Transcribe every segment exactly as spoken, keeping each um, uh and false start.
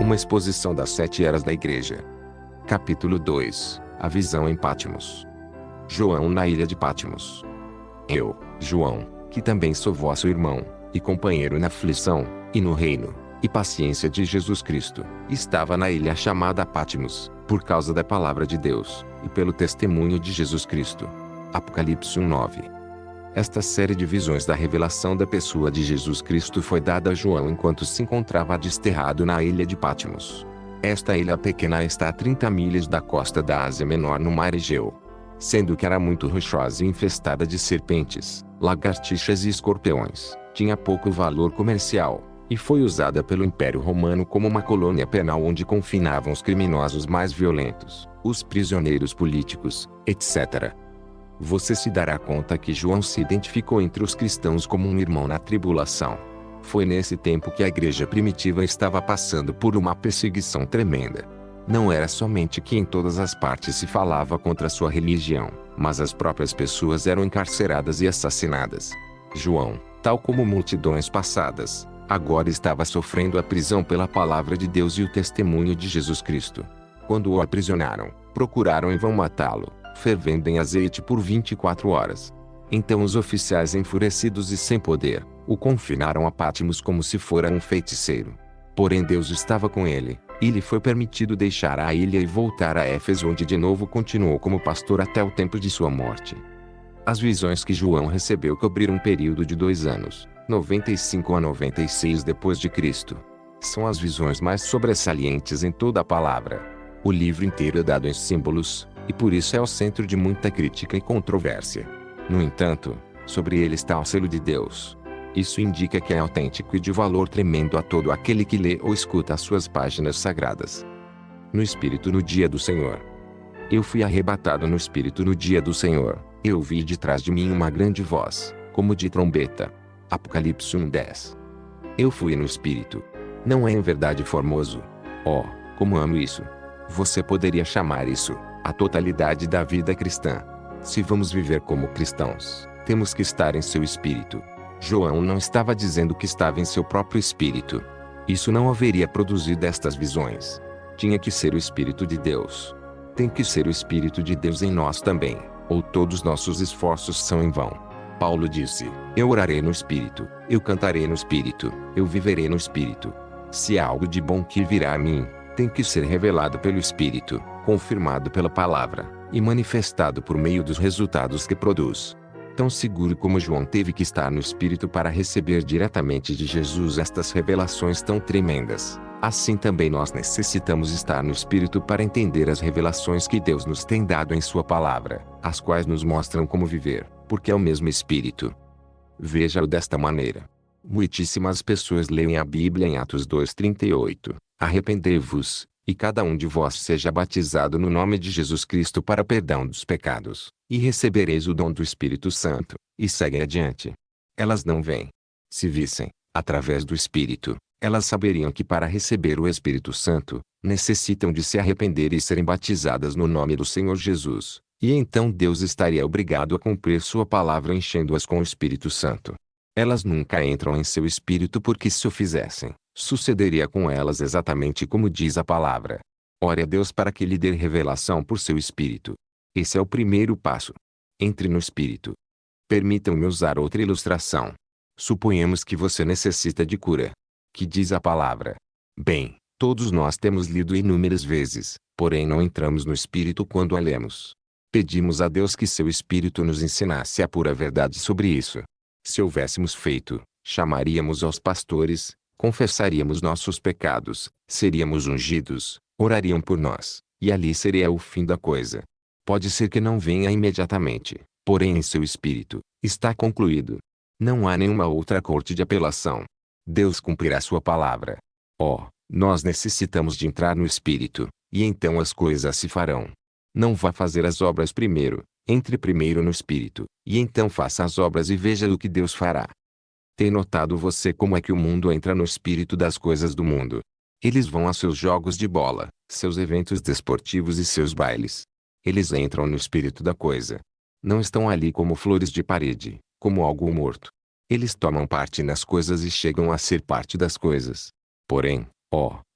Uma exposição das sete eras da igreja. Capítulo dois. A visão em Patmos. João na ilha de Patmos. Eu, João, que também sou vosso irmão, e companheiro na aflição, e no reino, e paciência de Jesus Cristo, estava na ilha chamada Patmos, por causa da palavra de Deus, e pelo testemunho de Jesus Cristo. Apocalipse um nove. Esta série de visões da revelação da pessoa de Jesus Cristo foi dada a João enquanto se encontrava desterrado na ilha de Patmos. Esta ilha pequena está a trinta milhas da costa da Ásia Menor no mar Egeu. Sendo que era muito rochosa e infestada de serpentes, lagartixas e escorpiões, tinha pouco valor comercial, e foi usada pelo Império Romano como uma colônia penal onde confinavam os criminosos mais violentos, os prisioneiros políticos, etcétera. Você se dará conta que João se identificou entre os cristãos como um irmão na tribulação. Foi nesse tempo que a igreja primitiva estava passando por uma perseguição tremenda. Não era somente que em todas as partes se falava contra sua religião, mas as próprias pessoas eram encarceradas e assassinadas. João, tal como multidões passadas, agora estava sofrendo a prisão pela palavra de Deus e o testemunho de Jesus Cristo. Quando o aprisionaram, procuraram em vão matá-lo, fervendo em azeite por vinte e quatro horas. Então os oficiais, enfurecidos e sem poder, o confinaram a Patmos como se fora um feiticeiro. Porém Deus estava com ele, e lhe foi permitido deixar a ilha e voltar a Éfeso, onde de novo continuou como pastor até o tempo de sua morte. As visões que João recebeu cobriram um período de dois anos, noventa e cinco a noventa e seis depois de Cristo. São as visões mais sobressalientes em toda a palavra. O livro inteiro é dado em símbolos, e por isso é o centro de muita crítica e controvérsia. No entanto, sobre ele está o selo de Deus. Isso indica que é autêntico e de valor tremendo a todo aquele que lê ou escuta as suas páginas sagradas. No Espírito no dia do Senhor. Eu fui arrebatado no Espírito no dia do Senhor. Eu ouvi de trás de mim uma grande voz, como de trombeta. Apocalipse um dez. Eu fui no Espírito. Não é em verdade formoso? Oh, como amo isso! Você poderia chamar isso a totalidade da vida cristã. Se vamos viver como cristãos, temos que estar em seu espírito. João não estava dizendo que estava em seu próprio espírito. Isso não haveria produzido estas visões. Tinha que ser o Espírito de Deus. Tem que ser o Espírito de Deus em nós também, ou todos nossos esforços são em vão. Paulo disse: eu orarei no Espírito, eu cantarei no Espírito, eu viverei no Espírito. Se há algo de bom que virá a mim, tem que ser revelado pelo Espírito, confirmado pela palavra, e manifestado por meio dos resultados que produz. Tão seguro como João teve que estar no Espírito para receber diretamente de Jesus estas revelações tão tremendas, assim também nós necessitamos estar no Espírito para entender as revelações que Deus nos tem dado em sua palavra, as quais nos mostram como viver, porque é o mesmo Espírito. Veja-o desta maneira. Muitíssimas pessoas leem a Bíblia em Atos dois trinta e oito. Arrependei-vos, e cada um de vós seja batizado no nome de Jesus Cristo para perdão dos pecados, e recebereis o dom do Espírito Santo, e seguem adiante. Elas não veem. Se vissem, através do Espírito, elas saberiam que para receber o Espírito Santo, necessitam de se arrepender e serem batizadas no nome do Senhor Jesus, e então Deus estaria obrigado a cumprir sua palavra enchendo-as com o Espírito Santo. Elas nunca entram em seu espírito porque se o fizessem, sucederia com elas exatamente como diz a palavra. Ore a Deus para que lhe dê revelação por seu espírito. Esse é o primeiro passo. Entre no espírito. Permitam-me usar outra ilustração. Suponhamos que você necessita de cura. Que diz a palavra? Bem, todos nós temos lido inúmeras vezes, porém não entramos no espírito quando a lemos. Pedimos a Deus que seu espírito nos ensinasse a pura verdade sobre isso. Se houvéssemos feito, chamaríamos aos pastores, confessaríamos nossos pecados, seríamos ungidos, orariam por nós, e ali seria o fim da coisa. Pode ser que não venha imediatamente, porém em seu espírito, está concluído. Não há nenhuma outra corte de apelação. Deus cumprirá sua palavra. Oh, nós necessitamos de entrar no espírito, e então as coisas se farão. Não vá fazer as obras primeiro, entre primeiro no espírito, e então faça as obras e veja o que Deus fará. Tem notado você como é que o mundo entra no espírito das coisas do mundo? Eles vão a seus jogos de bola, seus eventos desportivos e seus bailes. Eles entram no espírito da coisa. Não estão ali como flores de parede, como algo morto. Eles tomam parte nas coisas e chegam a ser parte das coisas. Porém, ó,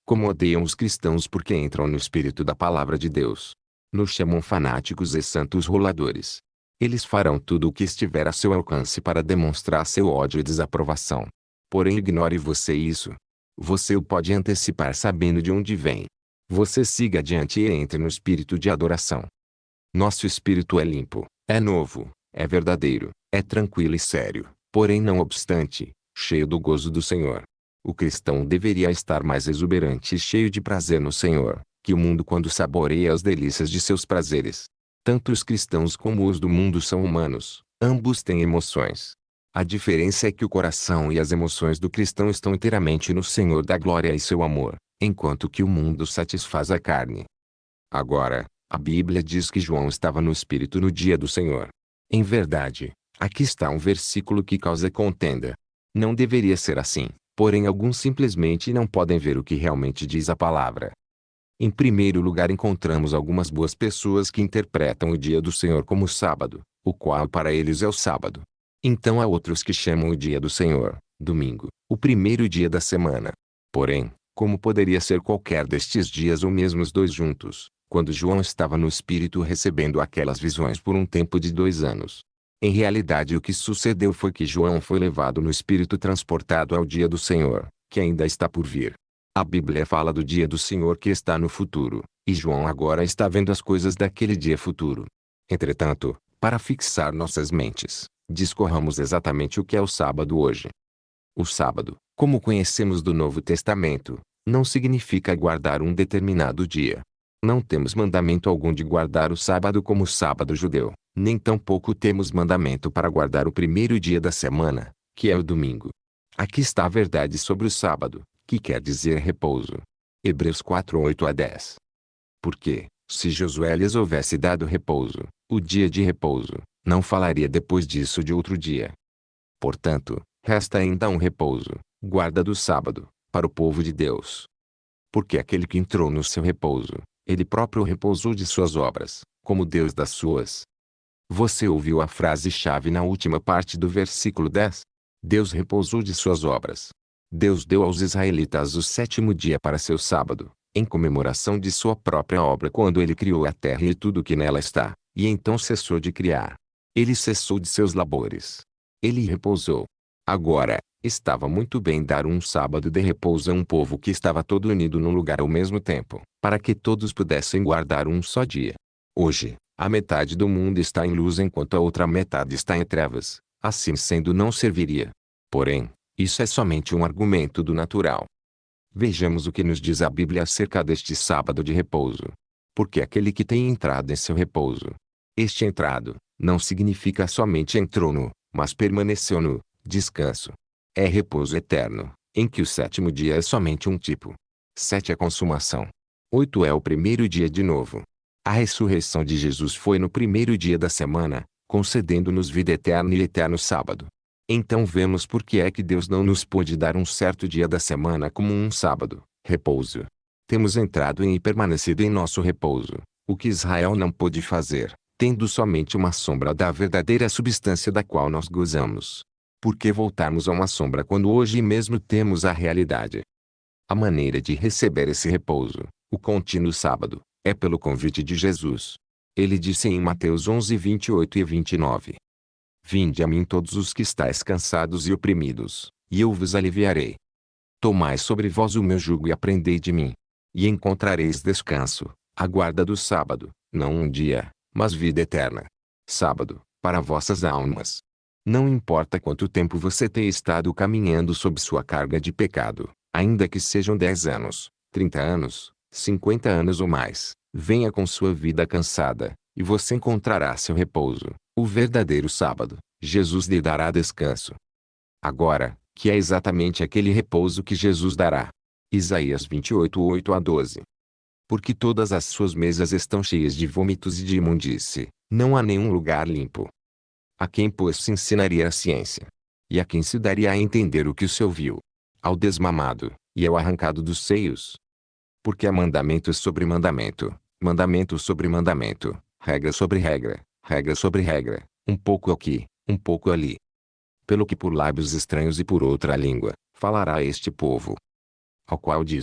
Como odeiam os cristãos porque entram no espírito da palavra de Deus. Nos chamam fanáticos e santos roladores. Eles farão tudo o que estiver a seu alcance para demonstrar seu ódio e desaprovação. Porém, ignore você isso. Você o pode antecipar sabendo de onde vem. Você siga adiante e entre no espírito de adoração. Nosso espírito é limpo, é novo, é verdadeiro, é tranquilo e sério, porém não obstante, cheio do gozo do Senhor. O cristão deveria estar mais exuberante e cheio de prazer no Senhor, que o mundo quando saboreia as delícias de seus prazeres. Tanto os cristãos como os do mundo são humanos, ambos têm emoções. A diferença é que o coração e as emoções do cristão estão inteiramente no Senhor da glória e seu amor, enquanto que o mundo satisfaz a carne. Agora, a Bíblia diz que João estava no Espírito no dia do Senhor. Em verdade, aqui está um versículo que causa contenda. Não deveria ser assim, porém alguns simplesmente não podem ver o que realmente diz a palavra. Em primeiro lugar encontramos algumas boas pessoas que interpretam o dia do Senhor como sábado, o qual para eles é o sábado. Então há outros que chamam o dia do Senhor, domingo, o primeiro dia da semana. Porém, como poderia ser qualquer destes dias ou mesmo os dois juntos, quando João estava no Espírito recebendo aquelas visões por um tempo de dois anos? Em realidade o que sucedeu foi que João foi levado no Espírito transportado ao dia do Senhor, que ainda está por vir. A Bíblia fala do dia do Senhor que está no futuro, e João agora está vendo as coisas daquele dia futuro. Entretanto, para fixar nossas mentes, discorramos exatamente o que é o sábado hoje. O sábado, como conhecemos do Novo Testamento, não significa guardar um determinado dia. Não temos mandamento algum de guardar o sábado como o sábado judeu, nem tampouco temos mandamento para guardar o primeiro dia da semana, que é o domingo. Aqui está a verdade sobre o sábado, que quer dizer repouso. Hebreus quatro, oito a dez. Porque, se Josué lhes houvesse dado repouso, o dia de repouso, não falaria depois disso de outro dia. Portanto, resta ainda um repouso, guarda do sábado, para o povo de Deus. Porque aquele que entrou no seu repouso, ele próprio repousou de suas obras, como Deus das suas. Você ouviu a frase-chave na última parte do versículo dez? Deus repousou de suas obras. Deus deu aos israelitas o sétimo dia para seu sábado, em comemoração de sua própria obra quando ele criou a terra e tudo o que nela está, e então cessou de criar. Ele cessou de seus labores. Ele repousou. Agora, estava muito bem dar um sábado de repouso a um povo que estava todo unido num lugar ao mesmo tempo, para que todos pudessem guardar um só dia. Hoje, a metade do mundo está em luz enquanto a outra metade está em trevas, assim sendo não serviria. Porém, isso é somente um argumento do natural. Vejamos o que nos diz a Bíblia acerca deste sábado de repouso. Porque aquele que tem entrado em seu repouso. Este entrado, não significa somente entrou no, mas permaneceu no, descanso. É repouso eterno, em que o sétimo dia é somente um tipo. Sete é consumação. Oito é o primeiro dia de novo. A ressurreição de Jesus foi no primeiro dia da semana, concedendo-nos vida eterna e eterno sábado. Então vemos por que é que Deus não nos pôde dar um certo dia da semana como um sábado, repouso. Temos entrado em e permanecido em nosso repouso, o que Israel não pôde fazer, tendo somente uma sombra da verdadeira substância da qual nós gozamos. Por que voltarmos a uma sombra quando hoje mesmo temos a realidade? A maneira de receber esse repouso, o contínuo sábado, é pelo convite de Jesus. Ele disse em Mateus onze, vinte e oito e vinte e nove. Vinde a mim todos os que estáis cansados e oprimidos, e eu vos aliviarei. Tomai sobre vós o meu jugo e aprendei de mim. E encontrareis descanso, a guarda do sábado, não um dia, mas vida eterna. Sábado, para vossas almas. Não importa quanto tempo você tenha estado caminhando sob sua carga de pecado, ainda que sejam dez anos, trinta anos, cinquenta anos ou mais, venha com sua vida cansada, e você encontrará seu repouso, o verdadeiro sábado. Jesus lhe dará descanso. Agora, que é exatamente aquele repouso que Jesus dará? Isaías vinte e oito, oito a doze. Porque todas as suas mesas estão cheias de vômitos e de imundície, não há nenhum lugar limpo. A quem pois se ensinaria a ciência? E a quem se daria a entender o que se ouviu? Ao desmamado, e ao arrancado dos seios? Porque há mandamento sobre mandamento, mandamento sobre mandamento, regra sobre regra, regra sobre regra, um pouco aqui, um pouco ali. Pelo que por lábios estranhos e por outra língua, falará este povo. Ao qual disse,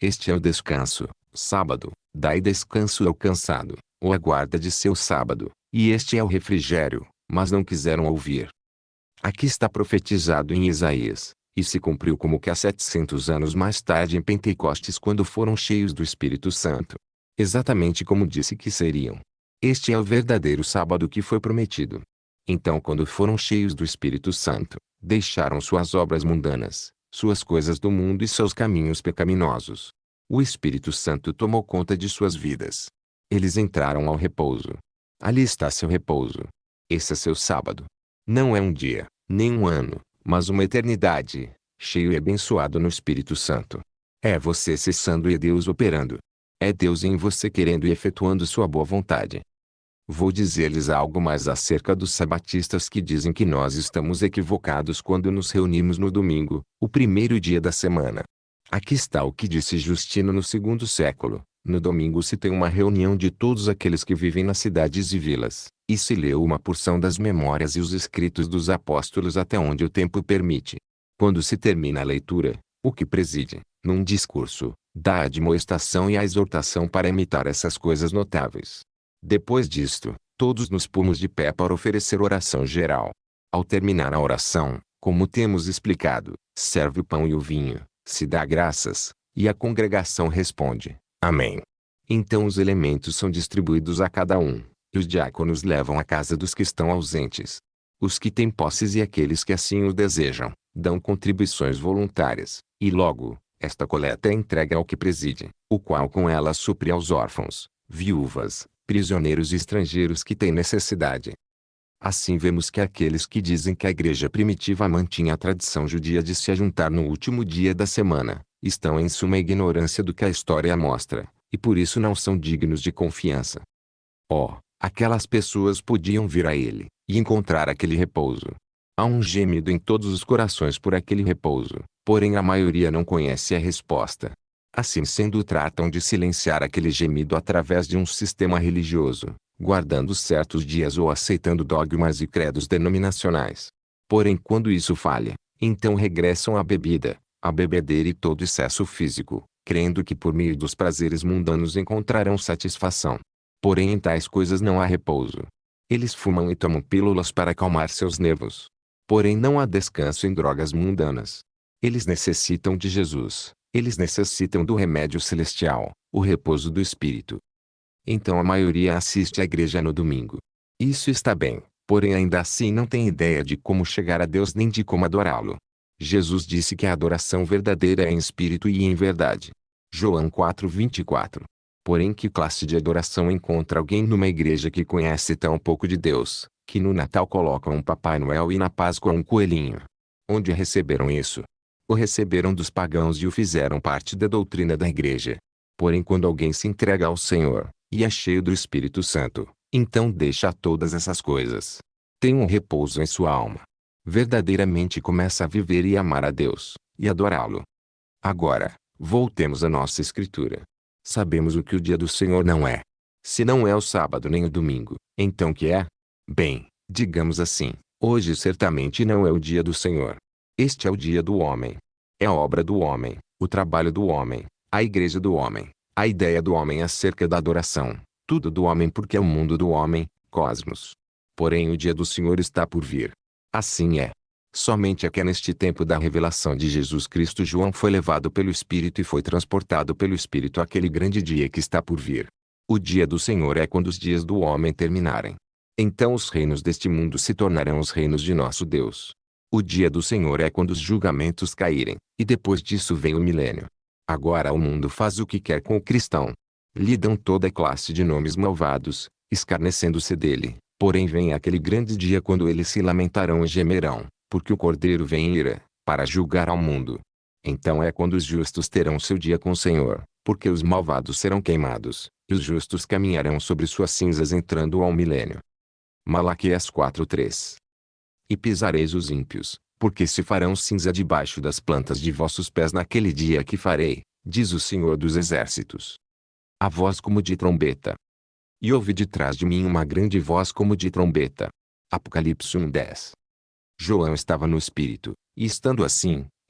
Este é o descanso, sábado, dai descanso ao cansado, ou a guarda de seu sábado, e este é o refrigério, mas não quiseram ouvir. Aqui está profetizado em Isaías, e se cumpriu como que há setecentos anos mais tarde em Pentecostes quando foram cheios do Espírito Santo. Exatamente como disse que seriam. Este é o verdadeiro sábado que foi prometido. Então quando foram cheios do Espírito Santo, deixaram suas obras mundanas, suas coisas do mundo e seus caminhos pecaminosos. O Espírito Santo tomou conta de suas vidas. Eles entraram ao repouso. Ali está seu repouso. Esse é seu sábado. Não é um dia, nem um ano, mas uma eternidade, cheio e abençoado no Espírito Santo. É você cessando e Deus operando. É Deus em você querendo e efetuando sua boa vontade. Vou dizer-lhes algo mais acerca dos sabatistas que dizem que nós estamos equivocados quando nos reunimos no domingo, o primeiro dia da semana. Aqui está o que disse Justino no segundo século. No domingo se tem uma reunião de todos aqueles que vivem nas cidades e vilas, e se leu uma porção das memórias e os escritos dos apóstolos até onde o tempo permite. Quando se termina a leitura, o que preside, num discurso, dá a admoestação e a exortação para imitar essas coisas notáveis. Depois disto, todos nos pomos de pé para oferecer oração geral. Ao terminar a oração, como temos explicado, serve o pão e o vinho, se dá graças, e a congregação responde: Amém. Então os elementos são distribuídos a cada um, e os diáconos levam à casa dos que estão ausentes. Os que têm posses e aqueles que assim o desejam, dão contribuições voluntárias, e logo, esta coleta é entregue ao que preside, o qual com ela supre aos órfãos, viúvas, prisioneiros e estrangeiros que têm necessidade. Assim vemos que aqueles que dizem que a igreja primitiva mantinha a tradição judia de se ajuntar no último dia da semana, estão em suma ignorância do que a história mostra, e por isso não são dignos de confiança. Oh, aquelas pessoas podiam vir a ele, e encontrar aquele repouso. Há um gemido em todos os corações por aquele repouso, porém a maioria não conhece a resposta. Assim sendo tratam de silenciar aquele gemido através de um sistema religioso, guardando certos dias ou aceitando dogmas e credos denominacionais. Porém quando isso falha, então regressam à bebida, à bebedeira e todo excesso físico, crendo que por meio dos prazeres mundanos encontrarão satisfação. Porém em tais coisas não há repouso. Eles fumam e tomam pílulas para acalmar seus nervos. Porém não há descanso em drogas mundanas. Eles necessitam de Jesus. Eles necessitam do remédio celestial, o repouso do Espírito. Então a maioria assiste à igreja no domingo. Isso está bem, porém ainda assim não tem ideia de como chegar a Deus nem de como adorá-lo. Jesus disse que a adoração verdadeira é em espírito e em verdade. João quatro, vinte e quatro. Porém que classe de adoração encontra alguém numa igreja que conhece tão pouco de Deus, que no Natal colocam um Papai Noel e na Páscoa um coelhinho? Onde receberam isso? O receberam dos pagãos e o fizeram parte da doutrina da igreja. Porém quando alguém se entrega ao Senhor, e é cheio do Espírito Santo, então deixa todas essas coisas. Tem um repouso em sua alma. Verdadeiramente começa a viver e amar a Deus, e adorá-lo. Agora, voltemos à nossa escritura. Sabemos o que o dia do Senhor não é. Se não é o sábado nem o domingo, então que é? Bem, digamos assim, hoje certamente não é o dia do Senhor. Este é o dia do homem. É a obra do homem, o trabalho do homem, a igreja do homem, a ideia do homem acerca da adoração, tudo do homem porque é o mundo do homem, cosmos. Porém o dia do Senhor está por vir. Assim é. Somente é que neste tempo da revelação de Jesus Cristo João foi levado pelo Espírito e foi transportado pelo Espírito àquele grande dia que está por vir. O dia do Senhor é quando os dias do homem terminarem. Então os reinos deste mundo se tornarão os reinos de nosso Deus. O dia do Senhor é quando os julgamentos caírem, e depois disso vem o milênio. Agora o mundo faz o que quer com o cristão. Lhe dão toda classe de nomes malvados, escarnecendo-se dele, porém vem aquele grande dia quando eles se lamentarão e gemerão, porque o Cordeiro vem em ira, para julgar ao mundo. Então é quando os justos terão seu dia com o Senhor, porque os malvados serão queimados, e os justos caminharão sobre suas cinzas entrando ao milênio. Malaquias quatro, três. E pisareis os ímpios, porque se farão cinza debaixo das plantas de vossos pés naquele dia que farei, diz o Senhor dos Exércitos. A voz como de trombeta. E ouvi de trás de mim uma grande voz como de trombeta. Apocalipse um, dez. João estava no Espírito, e estando assim,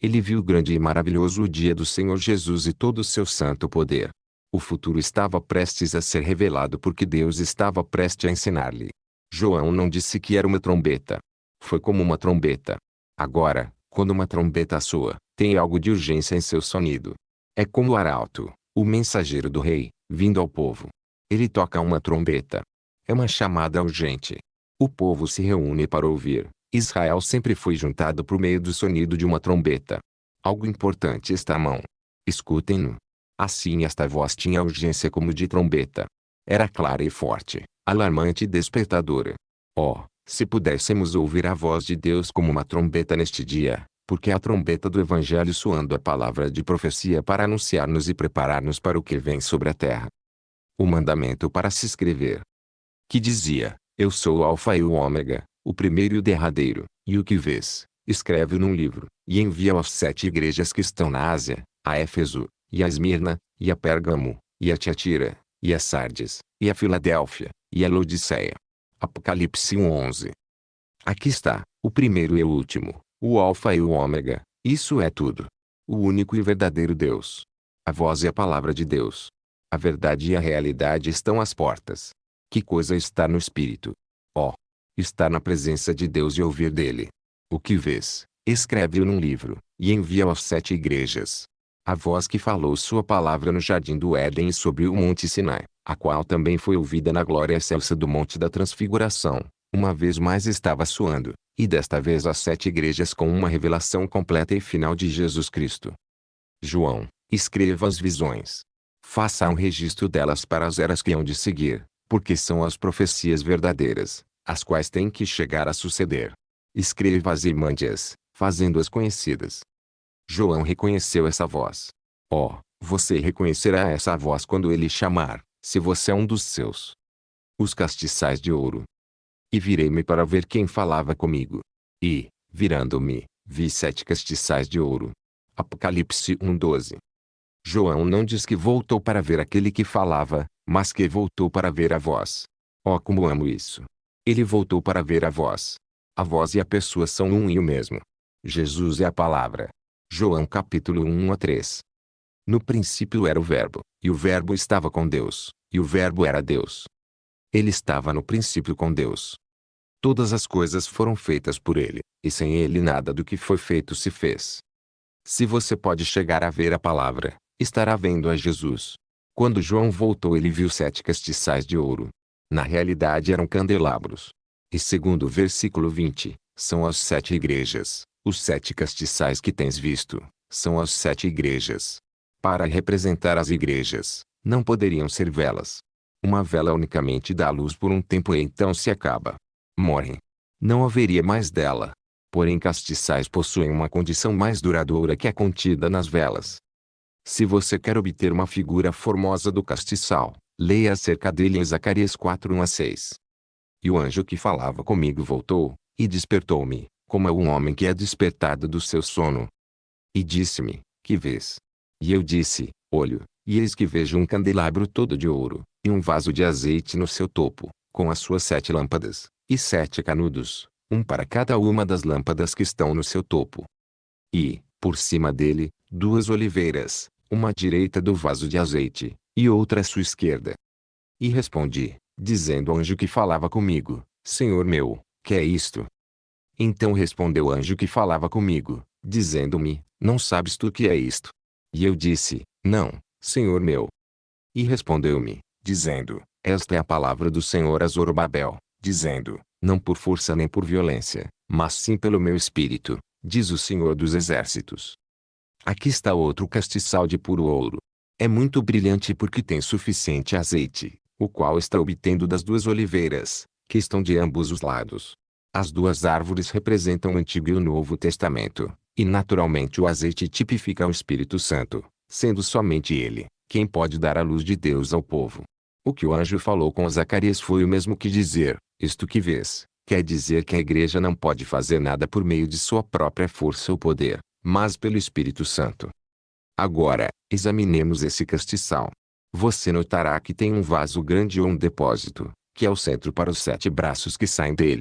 Ele viu grande e maravilhoso o dia do Senhor Jesus e todo o seu santo poder. O futuro estava prestes a ser revelado porque Deus estava prestes a ensinar-lhe. João não disse que era uma trombeta. Foi como uma trombeta. Agora, quando uma trombeta soa, tem algo de urgência em seu sonido. É como o arauto, o mensageiro do rei, vindo ao povo. Ele toca uma trombeta. É uma chamada urgente. O povo se reúne para ouvir. Israel sempre foi juntado por meio do sonido de uma trombeta. Algo importante está à mão. Escutem-no. Assim esta voz tinha urgência como de trombeta. Era clara e forte, alarmante e despertadora. Oh, se pudéssemos ouvir a voz de Deus como uma trombeta neste dia, porque é a trombeta do Evangelho soando a palavra de profecia para anunciar-nos e preparar-nos para o que vem sobre a terra. O mandamento para se escrever. Que dizia, eu sou o Alfa e o Ômega, o primeiro e o derradeiro, e o que vês, escreve num livro, e envia às sete igrejas que estão na Ásia, a Éfeso, e a Esmirna, e a Pérgamo, e a Tiatira, e a Sardes, e a Filadélfia, e a Laodiceia. Apocalipse um onze. Aqui está, o primeiro e o último, o Alfa e o Ômega, isso é tudo. O único e verdadeiro Deus. A voz e a palavra de Deus. A verdade e a realidade estão às portas. Que coisa está no Espírito? Oh! Estar na presença de Deus e ouvir dele. O que vês, escreve-o num livro, e envia-o às sete igrejas. A voz que falou sua palavra no jardim do Éden e sobre o monte Sinai, a qual também foi ouvida na glória excelsa do monte da transfiguração, uma vez mais estava soando, e desta vez às sete igrejas com uma revelação completa e final de Jesus Cristo. João, escreva as visões. Faça um registro delas para as eras que hão de seguir, porque são as profecias verdadeiras, as quais têm que chegar a suceder. Escreva-as e mande-as, fazendo-as conhecidas. João reconheceu essa voz. Oh, você reconhecerá essa voz quando ele chamar, se você é um dos seus. Os castiçais de ouro. E virei-me para ver quem falava comigo. E, virando-me, vi sete castiçais de ouro. Apocalipse um doze. João não diz que voltou para ver aquele que falava, mas que voltou para ver a voz. Oh, como amo isso! Ele voltou para ver a voz. A voz e a pessoa são um e o mesmo. Jesus é a palavra. João capítulo um a três. No princípio era o Verbo, e o Verbo estava com Deus, e o Verbo era Deus. Ele estava no princípio com Deus. Todas as coisas foram feitas por ele, e sem ele nada do que foi feito se fez. Se você pode chegar a ver a palavra, estará vendo a Jesus. Quando João voltou ele viu sete castiçais de ouro. Na realidade eram candelabros. E segundo o versículo vinte, são as sete igrejas. Os sete castiçais que tens visto, são as sete igrejas. Para representar as igrejas, não poderiam ser velas. Uma vela unicamente dá luz por um tempo e então se acaba. Morrem. Não haveria mais dela. Porém castiçais possuem uma condição mais duradoura que a contida nas velas. Se você quer obter uma figura formosa do castiçal, leia acerca dele em Zacarias quatro um a seis. E o anjo que falava comigo voltou, e despertou-me, como é um homem que é despertado do seu sono. E disse-me, que vês? E eu disse, olho, e eis que vejo um candelabro todo de ouro, e um vaso de azeite no seu topo, com as suas sete lâmpadas, e sete canudos, um para cada uma das lâmpadas que estão no seu topo. E, por cima dele, duas oliveiras, uma à direita do vaso de azeite, e outra à sua esquerda. E respondi, dizendo ao anjo que falava comigo, Senhor meu, que é isto? Então respondeu o anjo que falava comigo, dizendo-me, não sabes tu o que é isto? E eu disse, não, Senhor meu. E respondeu-me, dizendo, esta é a palavra do Senhor a Zorobabel, dizendo, não por força nem por violência, mas sim pelo meu espírito, diz o Senhor dos Exércitos. Aqui está outro castiçal de puro ouro. É muito brilhante porque tem suficiente azeite, o qual está obtendo das duas oliveiras, que estão de ambos os lados. As duas árvores representam o Antigo e o Novo Testamento, e naturalmente o azeite tipifica o Espírito Santo, sendo somente ele, quem pode dar a luz de Deus ao povo. O que o anjo falou com Zacarias foi o mesmo que dizer, isto que vês, quer dizer que a igreja não pode fazer nada por meio de sua própria força ou poder, mas pelo Espírito Santo. Agora, examinemos esse castiçal. Você notará que tem um vaso grande ou um depósito, que é o centro para os sete braços que saem dele.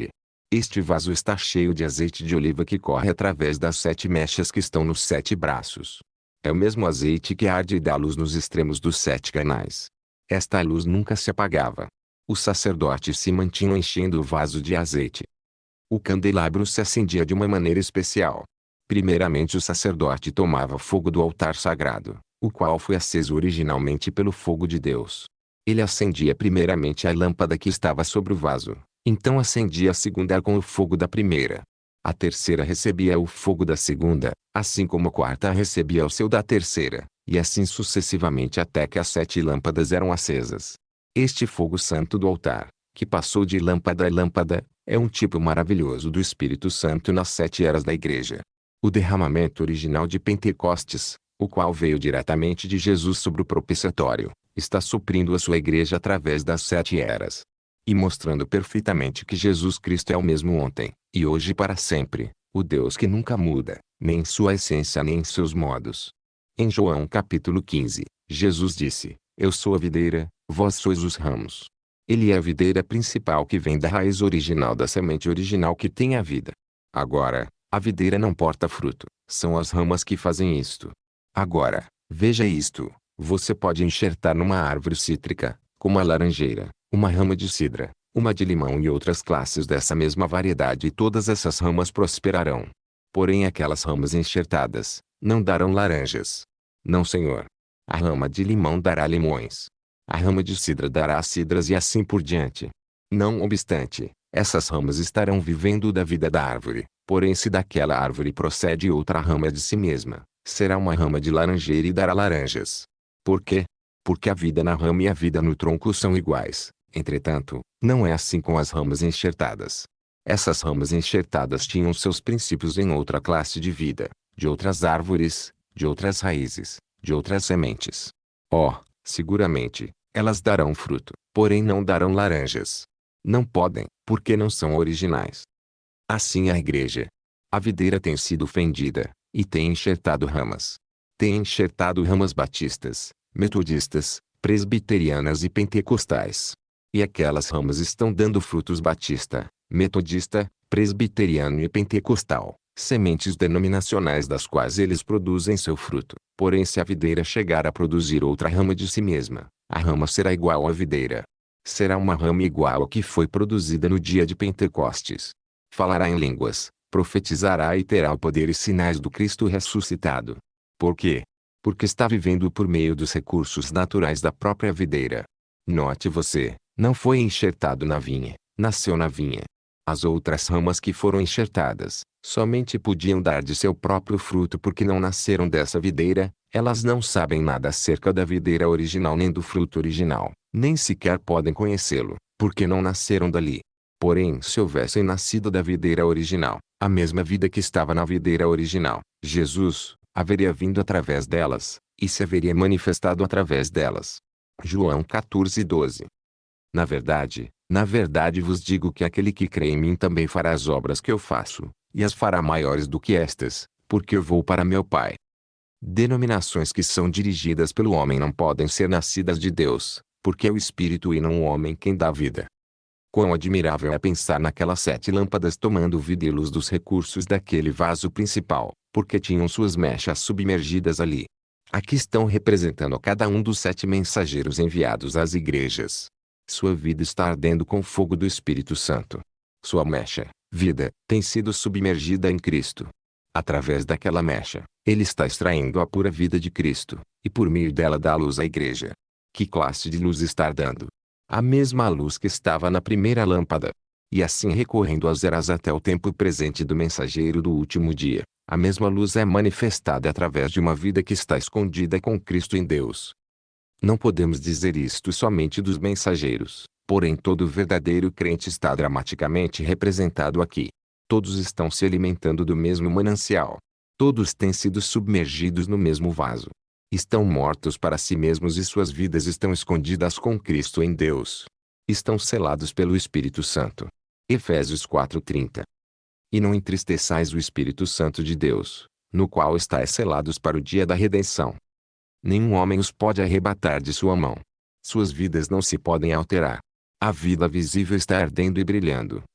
Este vaso está cheio de azeite de oliva que corre através das sete mechas que estão nos sete braços. É o mesmo azeite que arde e dá luz nos extremos dos sete canais. Esta luz nunca se apagava. Os sacerdotes se mantinham enchendo o vaso de azeite. O candelabro se acendia de uma maneira especial. Primeiramente o sacerdote tomava fogo do altar sagrado, o qual foi aceso originalmente pelo fogo de Deus. Ele acendia primeiramente a lâmpada que estava sobre o vaso, então acendia a segunda com o fogo da primeira. A terceira recebia o fogo da segunda, assim como a quarta recebia o seu da terceira, e assim sucessivamente até que as sete lâmpadas eram acesas. Este fogo santo do altar, que passou de lâmpada a lâmpada, é um tipo maravilhoso do Espírito Santo nas sete eras da Igreja. O derramamento original de Pentecostes, o qual veio diretamente de Jesus sobre o propiciatório, está suprindo a sua Igreja através das sete eras. E mostrando perfeitamente que Jesus Cristo é o mesmo ontem, e hoje e para sempre, o Deus que nunca muda, nem em sua essência nem em seus modos. Em João capítulo quinze, Jesus disse: Eu sou a videira, vós sois os ramos. Ele é a videira principal que vem da raiz original da semente original que tem a vida. Agora, a videira não porta fruto, são as ramas que fazem isto. Agora, veja isto, você pode enxertar numa árvore cítrica, como a laranjeira, uma rama de cidra, uma de limão e outras classes dessa mesma variedade e todas essas ramas prosperarão. Porém aquelas ramas enxertadas, não darão laranjas. Não, Senhor. A rama de limão dará limões. A rama de cidra dará cidras e assim por diante. Não obstante, essas ramas estarão vivendo da vida da árvore, porém se daquela árvore procede outra rama de si mesma, será uma rama de laranjeira e dará laranjas. Por quê? Porque a vida na rama e a vida no tronco são iguais. Entretanto, não é assim com as ramas enxertadas. Essas ramas enxertadas tinham seus princípios em outra classe de vida, de outras árvores, de outras raízes, de outras sementes. Oh, seguramente, elas darão fruto, porém não darão laranjas. Não podem, porque não são originais. Assim a Igreja. A videira tem sido fendida, e tem enxertado ramas. Tem enxertado ramas batistas, metodistas, presbiterianas e pentecostais. E aquelas ramas estão dando frutos batista, metodista, presbiteriano e pentecostal, sementes denominacionais das quais eles produzem seu fruto. Porém se a videira chegar a produzir outra rama de si mesma, a rama será igual à videira. Será uma rama igual à que foi produzida no dia de Pentecostes. Falará em línguas, profetizará e terá o poder e sinais do Cristo ressuscitado. Por quê? Porque está vivendo por meio dos recursos naturais da própria videira. Note você, não foi enxertado na vinha, nasceu na vinha. As outras ramas que foram enxertadas, somente podiam dar de seu próprio fruto porque não nasceram dessa videira, elas não sabem nada acerca da videira original nem do fruto original, nem sequer podem conhecê-lo, porque não nasceram dali. Porém se houvessem nascido da videira original, a mesma vida que estava na videira original, Jesus, haveria vindo através delas, e se haveria manifestado através delas. João quatorze, doze. Na verdade, na verdade vos digo que aquele que crê em mim também fará as obras que eu faço, e as fará maiores do que estas, porque eu vou para meu Pai. Denominações que são dirigidas pelo homem não podem ser nascidas de Deus, porque é o Espírito e não o homem quem dá vida. Quão admirável é pensar naquelas sete lâmpadas tomando vida e luz dos recursos daquele vaso principal, porque tinham suas mechas submergidas ali. Aqui estão representando a cada um dos sete mensageiros enviados às igrejas. Sua vida está ardendo com o fogo do Espírito Santo. Sua mecha, vida, tem sido submergida em Cristo. Através daquela mecha, ele está extraindo a pura vida de Cristo, e por meio dela dá luz à igreja. Que classe de luz está dando? A mesma luz que estava na primeira lâmpada. E assim recorrendo às eras até o tempo presente do mensageiro do último dia, a mesma luz é manifestada através de uma vida que está escondida com Cristo em Deus. Não podemos dizer isto somente dos mensageiros, porém todo verdadeiro crente está dramaticamente representado aqui. Todos estão se alimentando do mesmo manancial. Todos têm sido submergidos no mesmo vaso. Estão mortos para si mesmos e suas vidas estão escondidas com Cristo em Deus. Estão selados pelo Espírito Santo. Efésios quatro, trinta. E não entristeçais o Espírito Santo de Deus, no qual estáis selados para o dia da redenção. Nenhum homem os pode arrebatar de sua mão. Suas vidas não se podem alterar. A vida visível está ardendo e brilhando,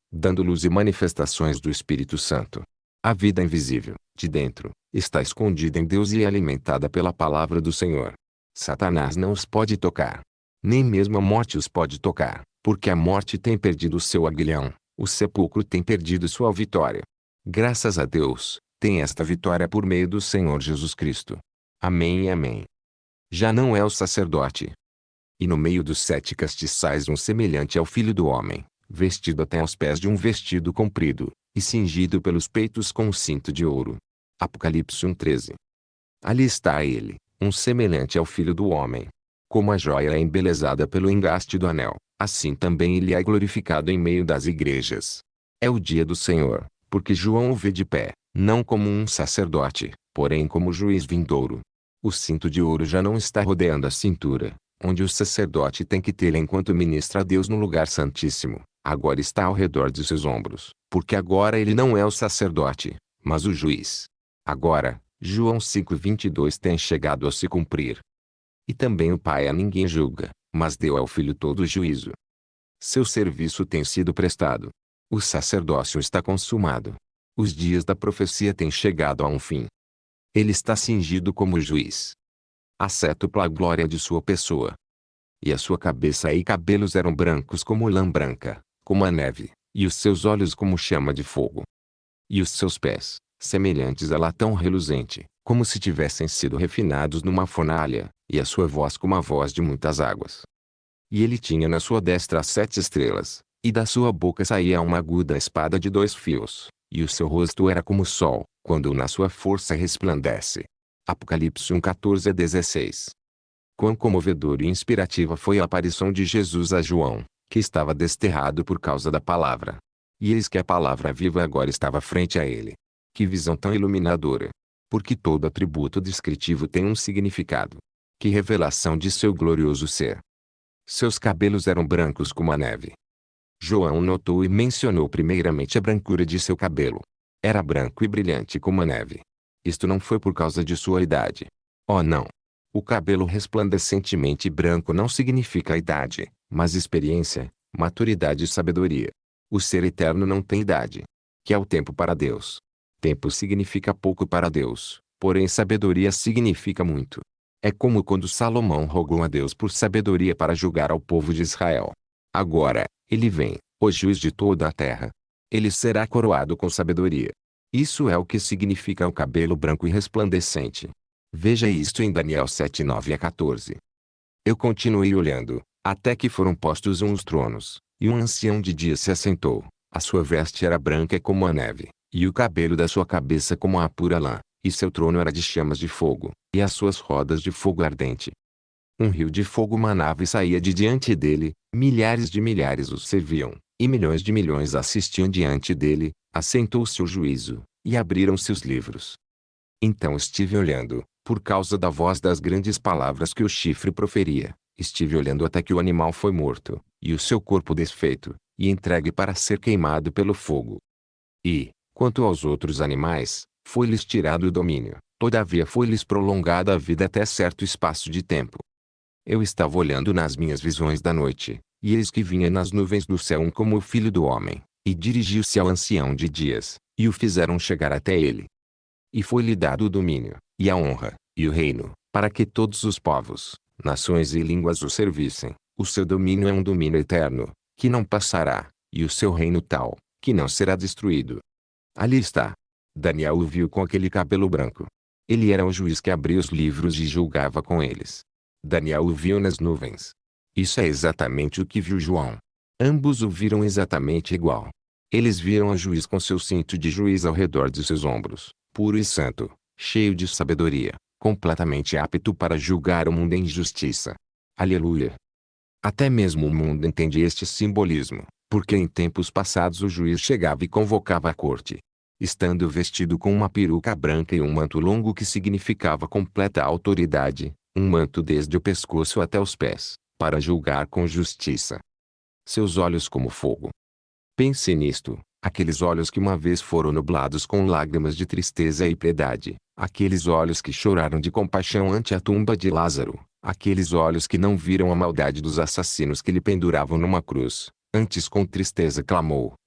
dando luz e manifestações do Espírito Santo. A vida invisível, de dentro, está escondida em Deus e é alimentada pela palavra do Senhor. Satanás não os pode tocar. Nem mesmo a morte os pode tocar, porque a morte tem perdido o seu aguilhão, o sepulcro tem perdido sua vitória. Graças a Deus, tem esta vitória por meio do Senhor Jesus Cristo. Amém e amém. Já não é o sacerdote. E no meio dos sete castiçais um semelhante ao Filho do Homem, vestido até aos pés de um vestido comprido, e cingido pelos peitos com um cinto de ouro. Apocalipse um treze. Ali está ele, um semelhante ao Filho do Homem. Como a joia é embelezada pelo engaste do anel, assim também ele é glorificado em meio das igrejas. É o dia do Senhor, porque João o vê de pé, não como um sacerdote, porém como juiz vindouro. O cinto de ouro já não está rodeando a cintura, onde o sacerdote tem que tê-lo enquanto ministra a Deus no lugar santíssimo, agora está ao redor de seus ombros, porque agora ele não é o sacerdote, mas o juiz. Agora, João cinco vinte e dois tem chegado a se cumprir. E também o Pai a ninguém julga, mas deu ao Filho todo o juízo. Seu serviço tem sido prestado. O sacerdócio está consumado. Os dias da profecia têm chegado a um fim. Ele está cingido como juiz. A cétupla glória de sua pessoa. E a sua cabeça e cabelos eram brancos como lã branca, como a neve, e os seus olhos como chama de fogo. E os seus pés, semelhantes a latão reluzente, como se tivessem sido refinados numa fornalha, e a sua voz como a voz de muitas águas. E ele tinha na sua destra as sete estrelas, e da sua boca saía uma aguda espada de dois fios, e o seu rosto era como o sol, quando na sua força resplandece. Apocalipse um quatorze a dezesseis. Quão comovedor e inspirativa foi a aparição de Jesus a João, que estava desterrado por causa da palavra. E eis que a palavra viva agora estava frente a ele. Que visão tão iluminadora! Porque todo atributo descritivo tem um significado. Que revelação de seu glorioso ser! Seus cabelos eram brancos como a neve. João notou e mencionou primeiramente a brancura de seu cabelo. Era branco e brilhante como a neve. Isto não foi por causa de sua idade. Oh não! O cabelo resplandecentemente branco não significa idade, mas experiência, maturidade e sabedoria. O ser eterno não tem idade. Que é o tempo para Deus. Tempo significa pouco para Deus, porém sabedoria significa muito. É como quando Salomão rogou a Deus por sabedoria para julgar ao povo de Israel. Agora, ele vem, o juiz de toda a terra. Ele será coroado com sabedoria. Isso é o que significa o cabelo branco e resplandecente. Veja isto em Daniel sete nove a quatorze. Eu continuei olhando, até que foram postos uns tronos, e um ancião de dias se assentou. A sua veste era branca como a neve, e o cabelo da sua cabeça como a pura lã, e seu trono era de chamas de fogo, e as suas rodas de fogo ardente. Um rio de fogo manava e saía de diante dele, milhares de milhares o serviam, e milhões de milhões assistiam diante dele. Assentou-se o juízo, e abriram-se os livros. Então estive olhando, por causa da voz das grandes palavras que o chifre proferia, estive olhando até que o animal foi morto, e o seu corpo desfeito, e entregue para ser queimado pelo fogo. E, quanto aos outros animais, foi-lhes tirado o domínio, todavia foi-lhes prolongada a vida até certo espaço de tempo. Eu estava olhando nas minhas visões da noite, e eis que vinha nas nuvens do céu um como o Filho do Homem, e dirigiu-se ao ancião de dias, e o fizeram chegar até ele. E foi-lhe dado o domínio, e a honra, e o reino, para que todos os povos, nações e línguas o servissem. O seu domínio é um domínio eterno, que não passará, e o seu reino tal, que não será destruído. Ali está. Daniel o viu com aquele cabelo branco. Ele era o juiz que abria os livros e julgava com eles. Daniel o viu nas nuvens. Isso é exatamente o que viu João. Ambos o viram exatamente igual. Eles viram o juiz com seu cinto de juiz ao redor de seus ombros, puro e santo, cheio de sabedoria, completamente apto para julgar o mundo em justiça. Aleluia! Até mesmo o mundo entende este simbolismo, porque em tempos passados o juiz chegava e convocava a corte. Estando vestido com uma peruca branca e um manto longo que significava completa autoridade, um manto desde o pescoço até os pés, para julgar com justiça. Seus olhos como fogo. Pense nisto, aqueles olhos que uma vez foram nublados com lágrimas de tristeza e piedade, aqueles olhos que choraram de compaixão ante a tumba de Lázaro, aqueles olhos que não viram a maldade dos assassinos que lhe penduravam numa cruz, antes com tristeza clamou: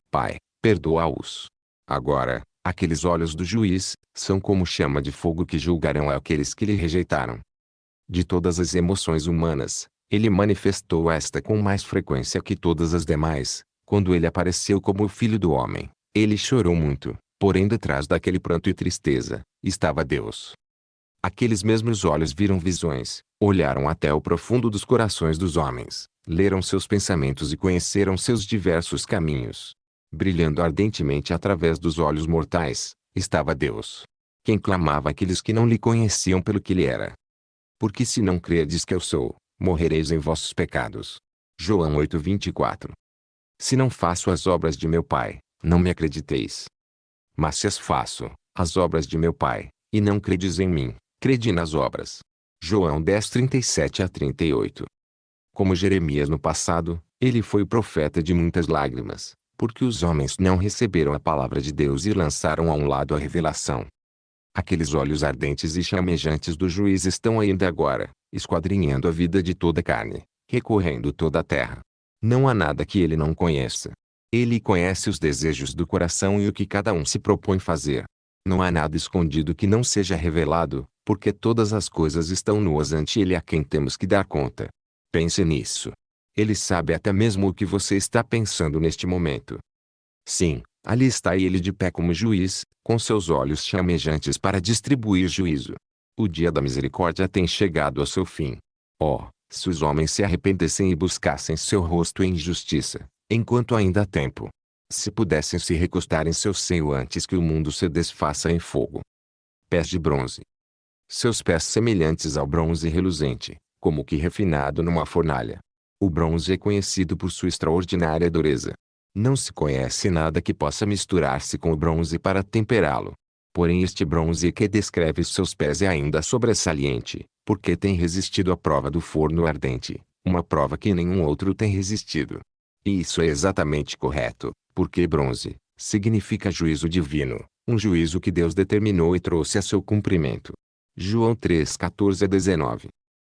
Pai, perdoa-os. Agora, aqueles olhos do juiz, são como chama de fogo que julgarão aqueles que lhe rejeitaram. De todas as emoções humanas, ele manifestou esta com mais frequência que todas as demais. Quando ele apareceu como o Filho do Homem, ele chorou muito, porém detrás daquele pranto e tristeza, estava Deus. Aqueles mesmos olhos viram visões, olharam até o profundo dos corações dos homens, leram seus pensamentos e conheceram seus diversos caminhos. Brilhando ardentemente através dos olhos mortais, estava Deus. Quem clamava aqueles que não lhe conheciam pelo que ele era. Porque se não credes que eu sou, morrereis em vossos pecados. João oito, vinte e quatro. Se não faço as obras de meu Pai, não me acrediteis. Mas se as faço, as obras de meu Pai, e não credes em mim, crede nas obras. João dez, trinta e sete a trinta e oito. Como Jeremias no passado, ele foi o profeta de muitas lágrimas, porque os homens não receberam a palavra de Deus e lançaram a um lado a revelação. Aqueles olhos ardentes e chamejantes do juiz estão ainda agora, esquadrinhando a vida de toda a carne, recorrendo toda a terra. Não há nada que ele não conheça. Ele conhece os desejos do coração e o que cada um se propõe fazer. Não há nada escondido que não seja revelado, porque todas as coisas estão nuas ante ele a quem temos que dar conta. Pense nisso. Ele sabe até mesmo o que você está pensando neste momento. Sim, ali está ele de pé como juiz, com seus olhos chamejantes para distribuir juízo. O dia da misericórdia tem chegado ao seu fim. Oh, se os homens se arrependessem e buscassem seu rosto em justiça, enquanto ainda há tempo. Se pudessem se recostar em seu seio antes que o mundo se desfaça em fogo. Pés de bronze. Seus pés semelhantes ao bronze reluzente, como que refinado numa fornalha. O bronze é conhecido por sua extraordinária dureza. Não se conhece nada que possa misturar-se com o bronze para temperá-lo. Porém este bronze que descreve seus pés é ainda sobressalente, porque tem resistido à prova do forno ardente, uma prova que nenhum outro tem resistido. E isso é exatamente correto, porque bronze significa juízo divino, um juízo que Deus determinou e trouxe a seu cumprimento. João três, quatorze a dezenove.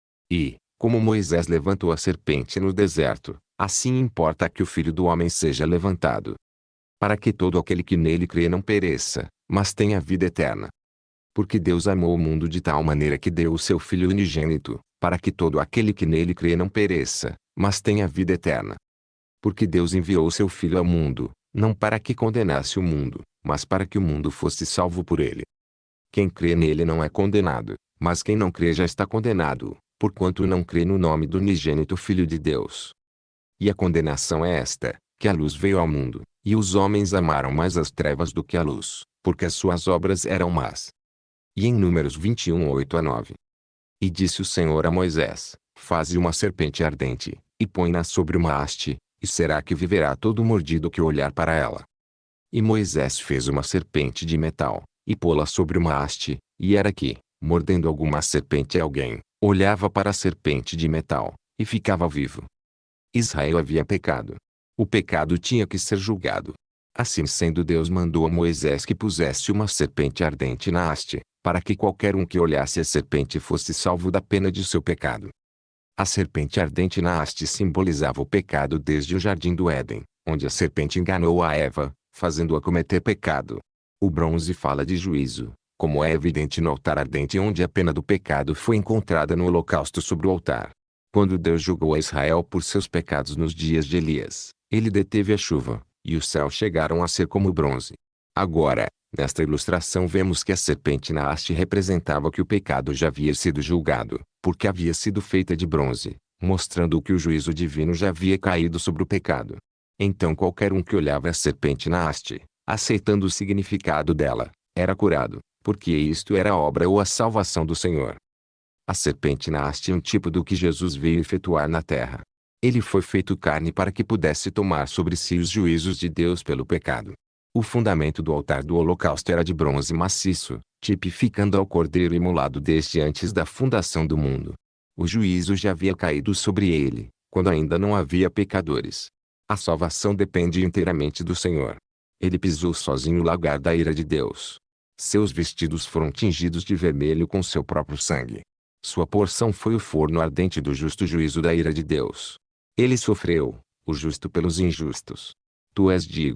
E, como Moisés levantou a serpente no deserto, assim importa que o Filho do Homem seja levantado. Para que todo aquele que nele crê não pereça, mas tenha vida eterna. Porque Deus amou o mundo de tal maneira que deu o seu Filho unigênito, para que todo aquele que nele crê não pereça, mas tenha vida eterna. Porque Deus enviou o seu Filho ao mundo, não para que condenasse o mundo, mas para que o mundo fosse salvo por ele. Quem crê nele não é condenado, mas quem não crê já está condenado, porquanto não crê no nome do unigênito Filho de Deus. E a condenação é esta, que a luz veio ao mundo, e os homens amaram mais as trevas do que a luz, porque as suas obras eram más. E em Números vinte e um, oito a nove. E disse o Senhor a Moisés, faze uma serpente ardente, e põe-na sobre uma haste, e será que viverá todo mordido que olhar para ela. E Moisés fez uma serpente de metal, e pô-la sobre uma haste, e era que, mordendo alguma serpente alguém, olhava para a serpente de metal, e ficava vivo. Israel havia pecado. O pecado tinha que ser julgado. Assim sendo, Deus mandou a Moisés que pusesse uma serpente ardente na haste, para que qualquer um que olhasse a serpente fosse salvo da pena de seu pecado. A serpente ardente na haste simbolizava o pecado desde o jardim do Éden, onde a serpente enganou a Eva, fazendo-a cometer pecado. O bronze fala de juízo, como é evidente no altar ardente onde a pena do pecado foi encontrada no holocausto sobre o altar. Quando Deus julgou a Israel por seus pecados nos dias de Elias, ele deteve a chuva, e os céus chegaram a ser como bronze. Agora, nesta ilustração vemos que a serpente na haste representava que o pecado já havia sido julgado, porque havia sido feita de bronze, mostrando que o juízo divino já havia caído sobre o pecado. Então qualquer um que olhava a serpente na haste, aceitando o significado dela, era curado, porque isto era a obra ou a salvação do Senhor. A serpente na haste é um tipo do que Jesus veio efetuar na terra. Ele foi feito carne para que pudesse tomar sobre si os juízos de Deus pelo pecado. O fundamento do altar do holocausto era de bronze maciço, tipificando ao cordeiro imolado desde antes da fundação do mundo. O juízo já havia caído sobre ele, quando ainda não havia pecadores. A salvação depende inteiramente do Senhor. Ele pisou sozinho o lagar da ira de Deus. Seus vestidos foram tingidos de vermelho com seu próprio sangue. Sua porção foi o forno ardente do justo juízo da ira de Deus. Ele sofreu, o justo pelos injustos. Tu és digno,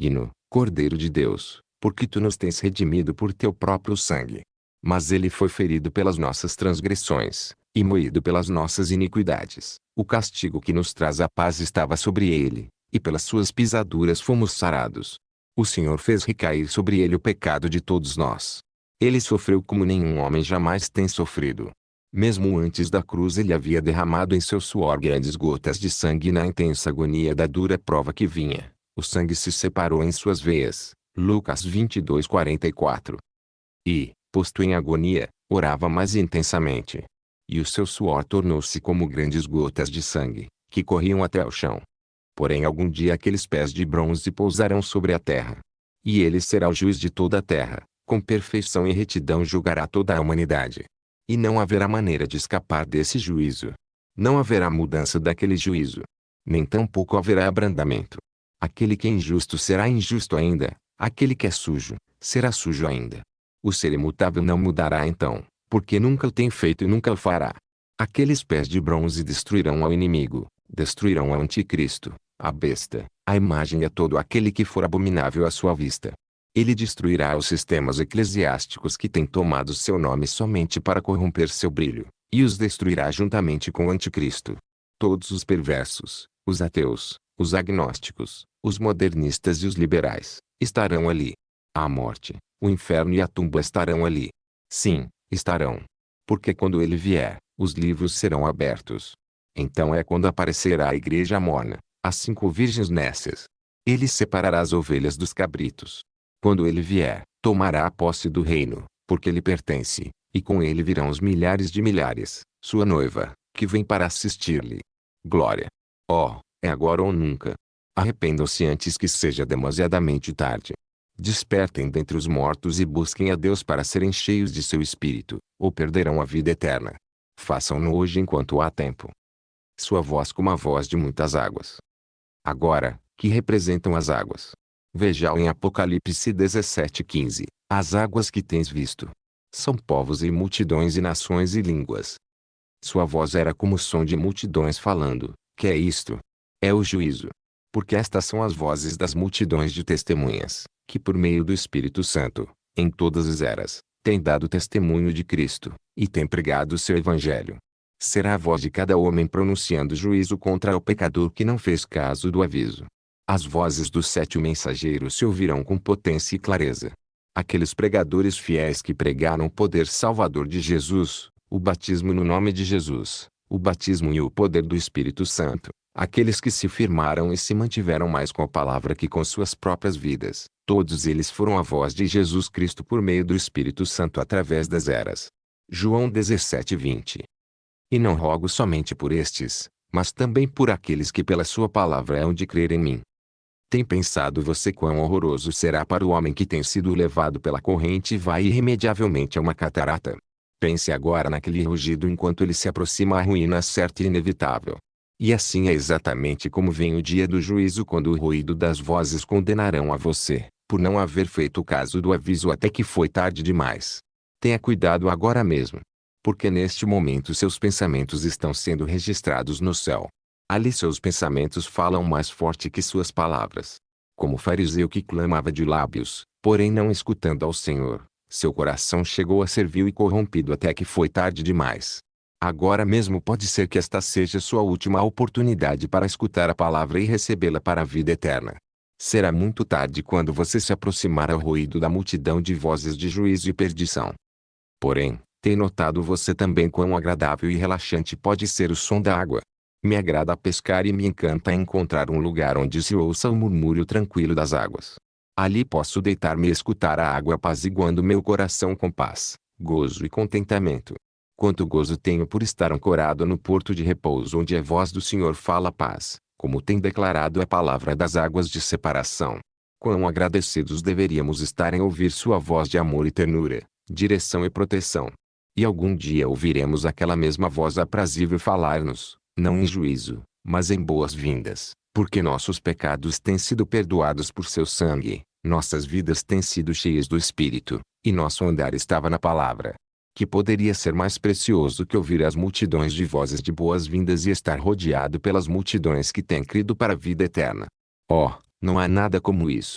Cordeiro de Deus, porque tu nos tens redimido por teu próprio sangue. Mas ele foi ferido pelas nossas transgressões, e moído pelas nossas iniquidades. O castigo que nos traz a paz estava sobre ele, e pelas suas pisaduras fomos sarados. O Senhor fez recair sobre ele o pecado de todos nós. Ele sofreu como nenhum homem jamais tem sofrido. Mesmo antes da cruz ele havia derramado em seu suor grandes gotas de sangue, e na intensa agonia da dura prova que vinha, o sangue se separou em suas veias. Lucas vinte e dois, quarenta e quatro. E, posto em agonia, orava mais intensamente. E o seu suor tornou-se como grandes gotas de sangue, que corriam até ao chão. Porém algum dia aqueles pés de bronze pousarão sobre a terra. E ele será o juiz de toda a terra, com perfeição e retidão julgará toda a humanidade. E não haverá maneira de escapar desse juízo. Não haverá mudança daquele juízo. Nem tampouco haverá abrandamento. Aquele que é injusto será injusto ainda, aquele que é sujo, será sujo ainda. O ser imutável não mudará então, porque nunca o tem feito e nunca o fará. Aqueles pés de bronze destruirão ao inimigo, destruirão ao anticristo, a besta, a imagem e a todo aquele que for abominável à sua vista. Ele destruirá os sistemas eclesiásticos que têm tomado seu nome somente para corromper seu brilho, e os destruirá juntamente com o anticristo. Todos os perversos, os ateus, os agnósticos, os modernistas e os liberais, estarão ali. A morte, o inferno e a tumba estarão ali. Sim, estarão. Porque quando ele vier, os livros serão abertos. Então é quando aparecerá a igreja morna, as cinco virgens nécias. Ele separará as ovelhas dos cabritos. Quando ele vier, tomará a posse do reino, porque lhe pertence, e com ele virão os milhares de milhares, sua noiva, que vem para assistir-lhe. Glória! Oh, é agora ou nunca. Arrependam-se antes que seja demasiadamente tarde. Despertem dentre os mortos e busquem a Deus para serem cheios de seu espírito, ou perderão a vida eterna. Façam-no hoje enquanto há tempo. Sua voz como a voz de muitas águas. Agora, que representam as águas? Veja-o em Apocalipse dezessete, quinze. As águas que tens visto são povos e multidões e nações e línguas. Sua voz era como o som de multidões falando. Que é isto? É o juízo. Porque estas são as vozes das multidões de testemunhas, que por meio do Espírito Santo, em todas as eras, têm dado testemunho de Cristo, e têm pregado o seu evangelho. Será a voz de cada homem pronunciando juízo contra o pecador que não fez caso do aviso. As vozes dos sete mensageiros se ouvirão com potência e clareza. Aqueles pregadores fiéis que pregaram o poder salvador de Jesus, o batismo no nome de Jesus, o batismo e o poder do Espírito Santo, aqueles que se firmaram e se mantiveram mais com a palavra que com suas próprias vidas, todos eles foram a voz de Jesus Cristo por meio do Espírito Santo através das eras. João dezessete, vinte. E não rogo somente por estes, mas também por aqueles que pela sua palavra hão de crer em mim. Tem pensado você quão horroroso será para o homem que tem sido levado pela corrente e vai irremediavelmente a uma catarata? Pense agora naquele rugido enquanto ele se aproxima à ruína certa e inevitável. E assim é exatamente como vem o dia do juízo, quando o ruído das vozes condenarão a você, por não haver feito caso do aviso até que foi tarde demais. Tenha cuidado agora mesmo. Porque neste momento seus pensamentos estão sendo registrados no céu. Ali seus pensamentos falam mais forte que suas palavras. Como o fariseu que clamava de lábios, porém não escutando ao Senhor, seu coração chegou a ser vil e corrompido até que foi tarde demais. Agora mesmo pode ser que esta seja sua última oportunidade para escutar a palavra e recebê-la para a vida eterna. Será muito tarde quando você se aproximar ao ruído da multidão de vozes de juízo e perdição. Porém, tem notado você também quão agradável e relaxante pode ser o som da água? Me agrada pescar e me encanta encontrar um lugar onde se ouça o murmúrio tranquilo das águas. Ali posso deitar-me e escutar a água apaziguando meu coração com paz, gozo e contentamento. Quanto gozo tenho por estar ancorado no porto de repouso onde a voz do Senhor fala paz, como tem declarado a palavra das águas de separação. Quão agradecidos deveríamos estar em ouvir sua voz de amor e ternura, direção e proteção. E algum dia ouviremos aquela mesma voz aprazível falar-nos, não em juízo, mas em boas-vindas, porque nossos pecados têm sido perdoados por seu sangue, nossas vidas têm sido cheias do Espírito, e nosso andar estava na palavra. Que poderia ser mais precioso que ouvir as multidões de vozes de boas-vindas e estar rodeado pelas multidões que têm crido para a vida eterna? Oh, não há nada como isso.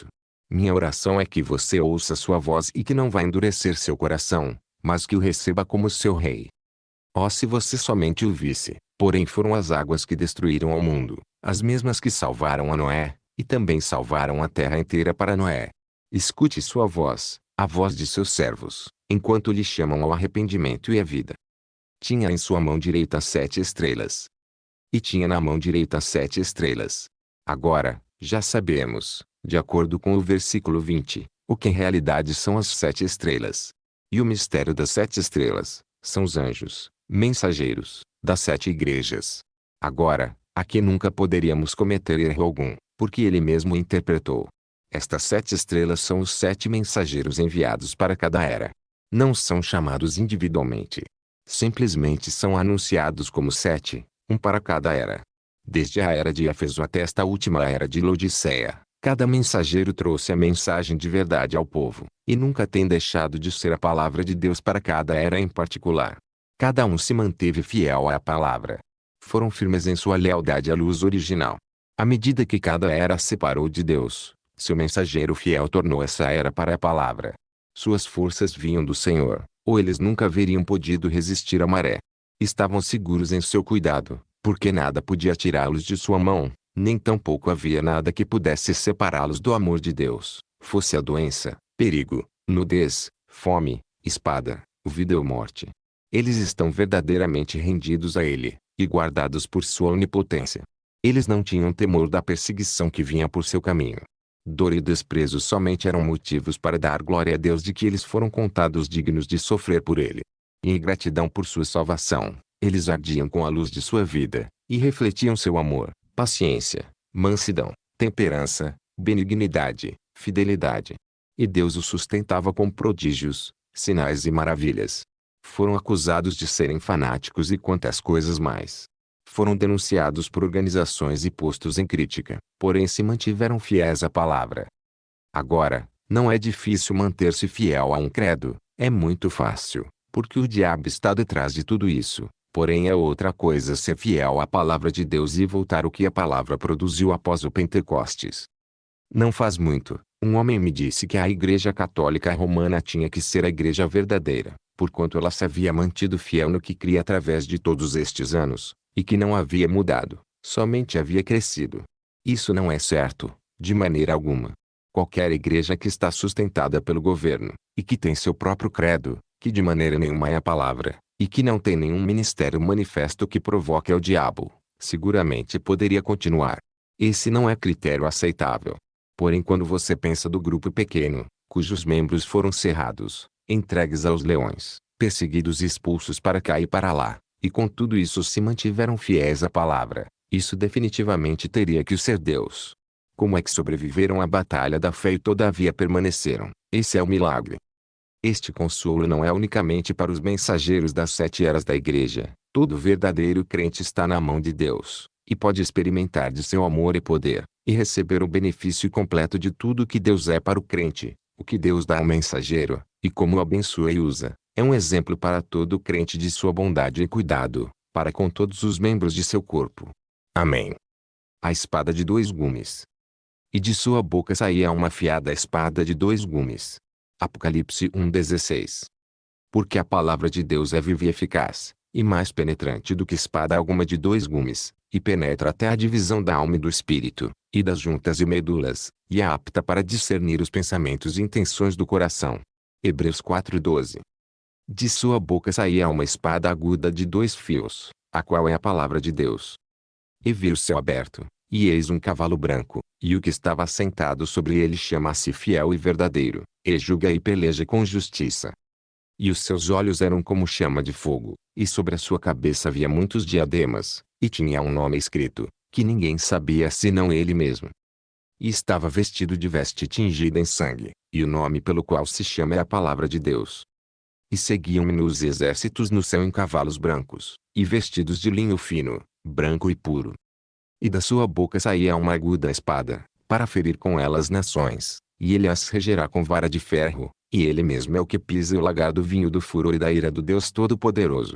Minha oração é que você ouça sua voz e que não vá endurecer seu coração, mas que o receba como seu rei. Oh, se você somente o visse! Porém foram as águas que destruíram ao mundo, as mesmas que salvaram a Noé, e também salvaram a terra inteira para Noé. Escute sua voz, a voz de seus servos, enquanto lhe chamam ao arrependimento e à vida. Tinha em sua mão direita sete estrelas. E tinha na mão direita sete estrelas. Agora, já sabemos, de acordo com o versículo vinte, o que em realidade são as sete estrelas. E o mistério das sete estrelas, são os anjos, mensageiros, das sete igrejas. Agora, aqui nunca poderíamos cometer erro algum, porque ele mesmo interpretou. Estas sete estrelas são os sete mensageiros enviados para cada era. Não são chamados individualmente. Simplesmente são anunciados como sete, um para cada era. Desde a era de Éfeso até esta última era de Laodiceia, cada mensageiro trouxe a mensagem de verdade ao povo, e nunca tem deixado de ser a palavra de Deus para cada era em particular. Cada um se manteve fiel à palavra. Foram firmes em sua lealdade à luz original. À medida que cada era separou de Deus, seu mensageiro fiel tornou essa era para a palavra. Suas forças vinham do Senhor, ou eles nunca haveriam podido resistir à maré. Estavam seguros em seu cuidado, porque nada podia tirá-los de sua mão, nem tampouco havia nada que pudesse separá-los do amor de Deus, fosse a doença, perigo, nudez, fome, espada, vida ou morte. Eles estão verdadeiramente rendidos a Ele, e guardados por sua onipotência. Eles não tinham temor da perseguição que vinha por seu caminho. Dor e desprezo somente eram motivos para dar glória a Deus de que eles foram contados dignos de sofrer por Ele. E em gratidão por sua salvação, eles ardiam com a luz de sua vida, e refletiam seu amor, paciência, mansidão, temperança, benignidade, fidelidade. E Deus os sustentava com prodígios, sinais e maravilhas. Foram acusados de serem fanáticos e quantas coisas mais. Foram denunciados por organizações e postos em crítica, porém se mantiveram fiéis à palavra. Agora, não é difícil manter-se fiel a um credo, é muito fácil, porque o diabo está detrás de tudo isso. Porém é outra coisa ser fiel à palavra de Deus e voltar o que a palavra produziu após o Pentecostes. Não faz muito, um homem me disse que a Igreja Católica Romana tinha que ser a igreja verdadeira, porquanto ela se havia mantido fiel no que cria através de todos estes anos, e que não havia mudado, somente havia crescido. Isso não é certo, de maneira alguma. Qualquer igreja que está sustentada pelo governo, e que tem seu próprio credo, que de maneira nenhuma é a palavra, e que não tem nenhum ministério manifesto que provoque ao diabo, seguramente poderia continuar. Esse não é critério aceitável. Porém, quando você pensa do grupo pequeno, cujos membros foram cerrados, entregues aos leões, perseguidos e expulsos para cá e para lá, e com tudo isso se mantiveram fiéis à palavra, isso definitivamente teria que ser Deus. Como é que sobreviveram à batalha da fé e todavia permaneceram? Esse é o milagre. Este consolo não é unicamente para os mensageiros das sete eras da igreja. Todo verdadeiro crente está na mão de Deus, e pode experimentar de seu amor e poder, e receber o benefício completo de tudo que Deus é para o crente, o que Deus dá ao mensageiro, e como o abençoa e usa. É um exemplo para todo crente de sua bondade e cuidado, para com todos os membros de seu corpo. Amém. A espada de dois gumes. E de sua boca saía uma afiada espada de dois gumes. Apocalipse um, dezesseis. Porque a palavra de Deus é viva e eficaz, e mais penetrante do que espada alguma de dois gumes, e penetra até a divisão da alma e do espírito, e das juntas e medulas, e é apta para discernir os pensamentos e intenções do coração. Hebreus quatro, doze. De sua boca saía uma espada aguda de dois fios, a qual é a palavra de Deus. E vi o céu aberto, e eis um cavalo branco, e o que estava sentado sobre ele chama-se Fiel e Verdadeiro, e julga e peleja com justiça. E os seus olhos eram como chama de fogo, e sobre a sua cabeça havia muitos diademas, e tinha um nome escrito, que ninguém sabia senão ele mesmo. E estava vestido de veste tingida em sangue, e o nome pelo qual se chama é a Palavra de Deus. E seguiam-me nos exércitos no céu em cavalos brancos, e vestidos de linho fino, branco e puro. E da sua boca saía uma aguda espada, para ferir com ela as nações, e ele as regerá com vara de ferro, e ele mesmo é o que pisa o lagar do vinho do furor e da ira do Deus Todo-Poderoso.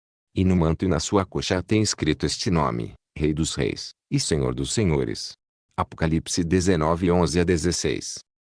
E no manto e na sua coxa tem escrito este nome, Rei dos Reis, e Senhor dos Senhores. Apocalipse dezenove, onze a dezesseis.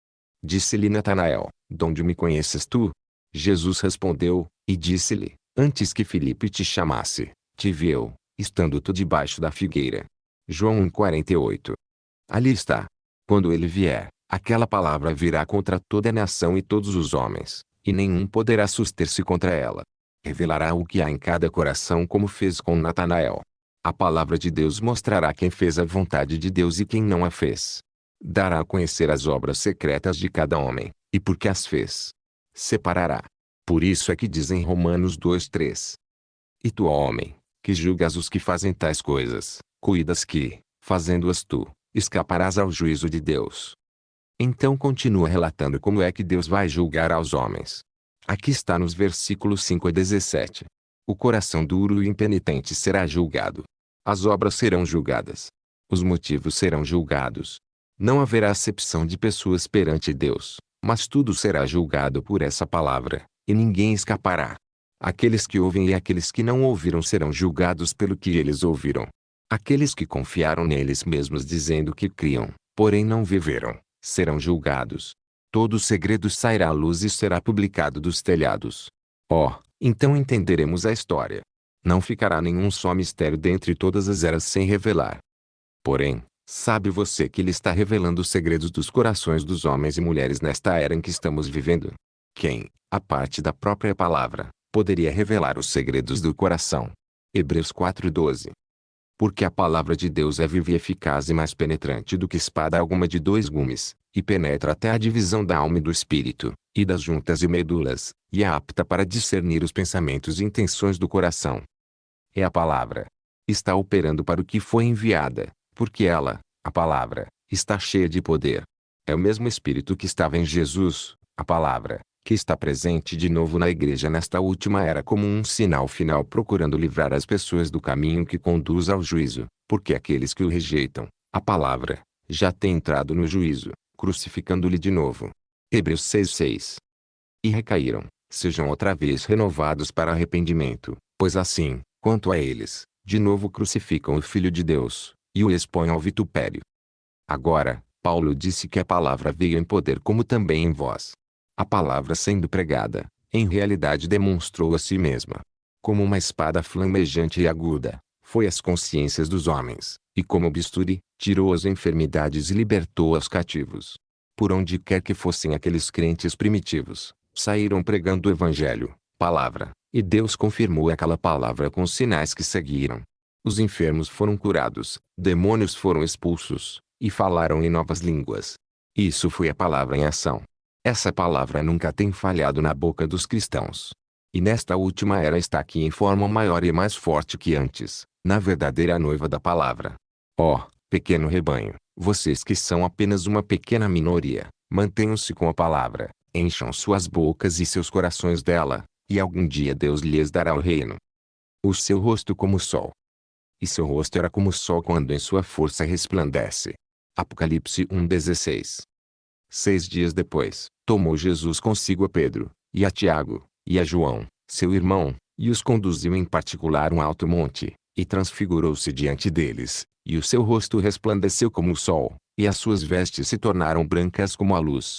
Disse-lhe Natanael: donde me conheces tu? Jesus respondeu, e disse-lhe: antes que Filipe te chamasse, te vi eu, estando tu debaixo da figueira. João um, quarenta e oito. Ali está. Quando ele vier, aquela palavra virá contra toda a nação e todos os homens, e nenhum poderá suster-se contra ela. Revelará o que há em cada coração, como fez com Natanael. A palavra de Deus mostrará quem fez a vontade de Deus e quem não a fez. Dará a conhecer as obras secretas de cada homem, e por que as fez. Separará. Por isso é que diz em Romanos dois, três. E tu, ó homem, que julgas os que fazem tais coisas, cuidas que, fazendo-as tu, escaparás ao juízo de Deus. Então continua relatando como é que Deus vai julgar aos homens. Aqui está nos versículos cinco a dezessete. O coração duro e impenitente será julgado. As obras serão julgadas. Os motivos serão julgados. Não haverá acepção de pessoas perante Deus, mas tudo será julgado por essa palavra, e ninguém escapará. Aqueles que ouvem e aqueles que não ouviram serão julgados pelo que eles ouviram. Aqueles que confiaram neles mesmos dizendo que criam, porém não viveram, serão julgados. Todo o segredo sairá à luz e será publicado dos telhados. Oh, então entenderemos a história. Não ficará nenhum só mistério dentre todas as eras sem revelar. Porém, sabe você que ele está revelando os segredos dos corações dos homens e mulheres nesta era em que estamos vivendo? Quem, a parte da própria palavra, poderia revelar os segredos do coração? Hebreus quatro, doze. Porque a palavra de Deus é viva e eficaz e mais penetrante do que espada alguma de dois gumes, e penetra até a divisão da alma e do espírito, e das juntas e medulas, e é apta para discernir os pensamentos e intenções do coração. É a palavra. Está operando para o que foi enviada, porque ela, a palavra, está cheia de poder. É o mesmo Espírito que estava em Jesus, a palavra, que está presente de novo na igreja nesta última era como um sinal final procurando livrar as pessoas do caminho que conduz ao juízo, porque aqueles que o rejeitam, a palavra, já têm entrado no juízo, crucificando-lhe de novo. Hebreus seis, seis. E recaíram, sejam outra vez renovados para arrependimento, pois assim, quanto a eles, de novo crucificam o Filho de Deus, e o expõem ao vitupério. Agora, Paulo disse que a palavra veio em poder como também em voz. A palavra sendo pregada, em realidade demonstrou a si mesma. Como uma espada flamejante e aguda, foi às consciências dos homens, e como bisturi, tirou as enfermidades e libertou os cativos. Por onde quer que fossem aqueles crentes primitivos, saíram pregando o evangelho, palavra, e Deus confirmou aquela palavra com os sinais que seguiram. Os enfermos foram curados, demônios foram expulsos, e falaram em novas línguas. Isso foi a palavra em ação. Essa palavra nunca tem falhado na boca dos cristãos. E nesta última era está aqui em forma maior e mais forte que antes, na verdadeira noiva da palavra. Ó, oh, pequeno rebanho, vocês que são apenas uma pequena minoria, mantenham-se com a palavra, encham suas bocas e seus corações dela, e algum dia Deus lhes dará o reino. O seu rosto como o sol. E seu rosto era como o sol quando em sua força resplandece. Apocalipse um, dezesseis. Seis dias depois, tomou Jesus consigo a Pedro, e a Tiago, e a João, seu irmão, e os conduziu em particular a um alto monte, e transfigurou-se diante deles, e o seu rosto resplandeceu como o sol, e as suas vestes se tornaram brancas como a luz.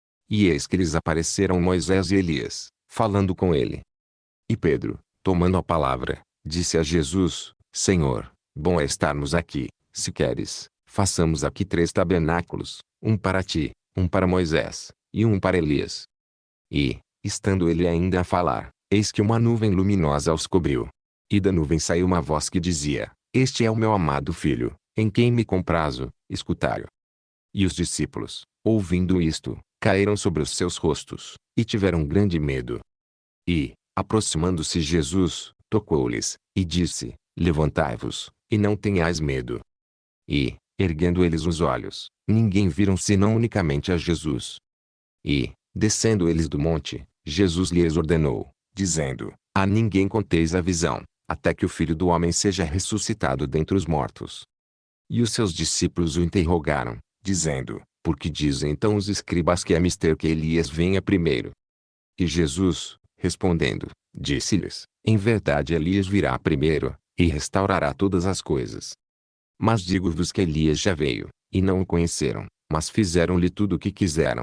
E eis que lhes apareceram Moisés e Elias, falando com ele. E Pedro, tomando a palavra, disse a Jesus: Senhor, bom é estarmos aqui, se queres, façamos aqui três tabernáculos, um para ti, um para Moisés, e um para Elias. E, estando ele ainda a falar, eis que uma nuvem luminosa os cobriu. E da nuvem saiu uma voz que dizia: Este é o meu amado filho, em quem me comprazo, escutai-o. E os discípulos, ouvindo isto, caíram sobre os seus rostos, e tiveram grande medo. E, aproximando-se Jesus, tocou-lhes, e disse: Levantai-vos, e não tenhais medo. E, erguendo eles os olhos, ninguém viram senão unicamente a Jesus. E, descendo eles do monte, Jesus lhes ordenou, dizendo: A ninguém conteis a visão, até que o Filho do Homem seja ressuscitado dentre os mortos. E os seus discípulos o interrogaram, dizendo: Por que dizem então os escribas que é mister que Elias venha primeiro? E Jesus, respondendo, disse-lhes: Em verdade Elias virá primeiro, e restaurará todas as coisas. Mas digo-vos que Elias já veio, e não o conheceram, mas fizeram-lhe tudo o que quiseram.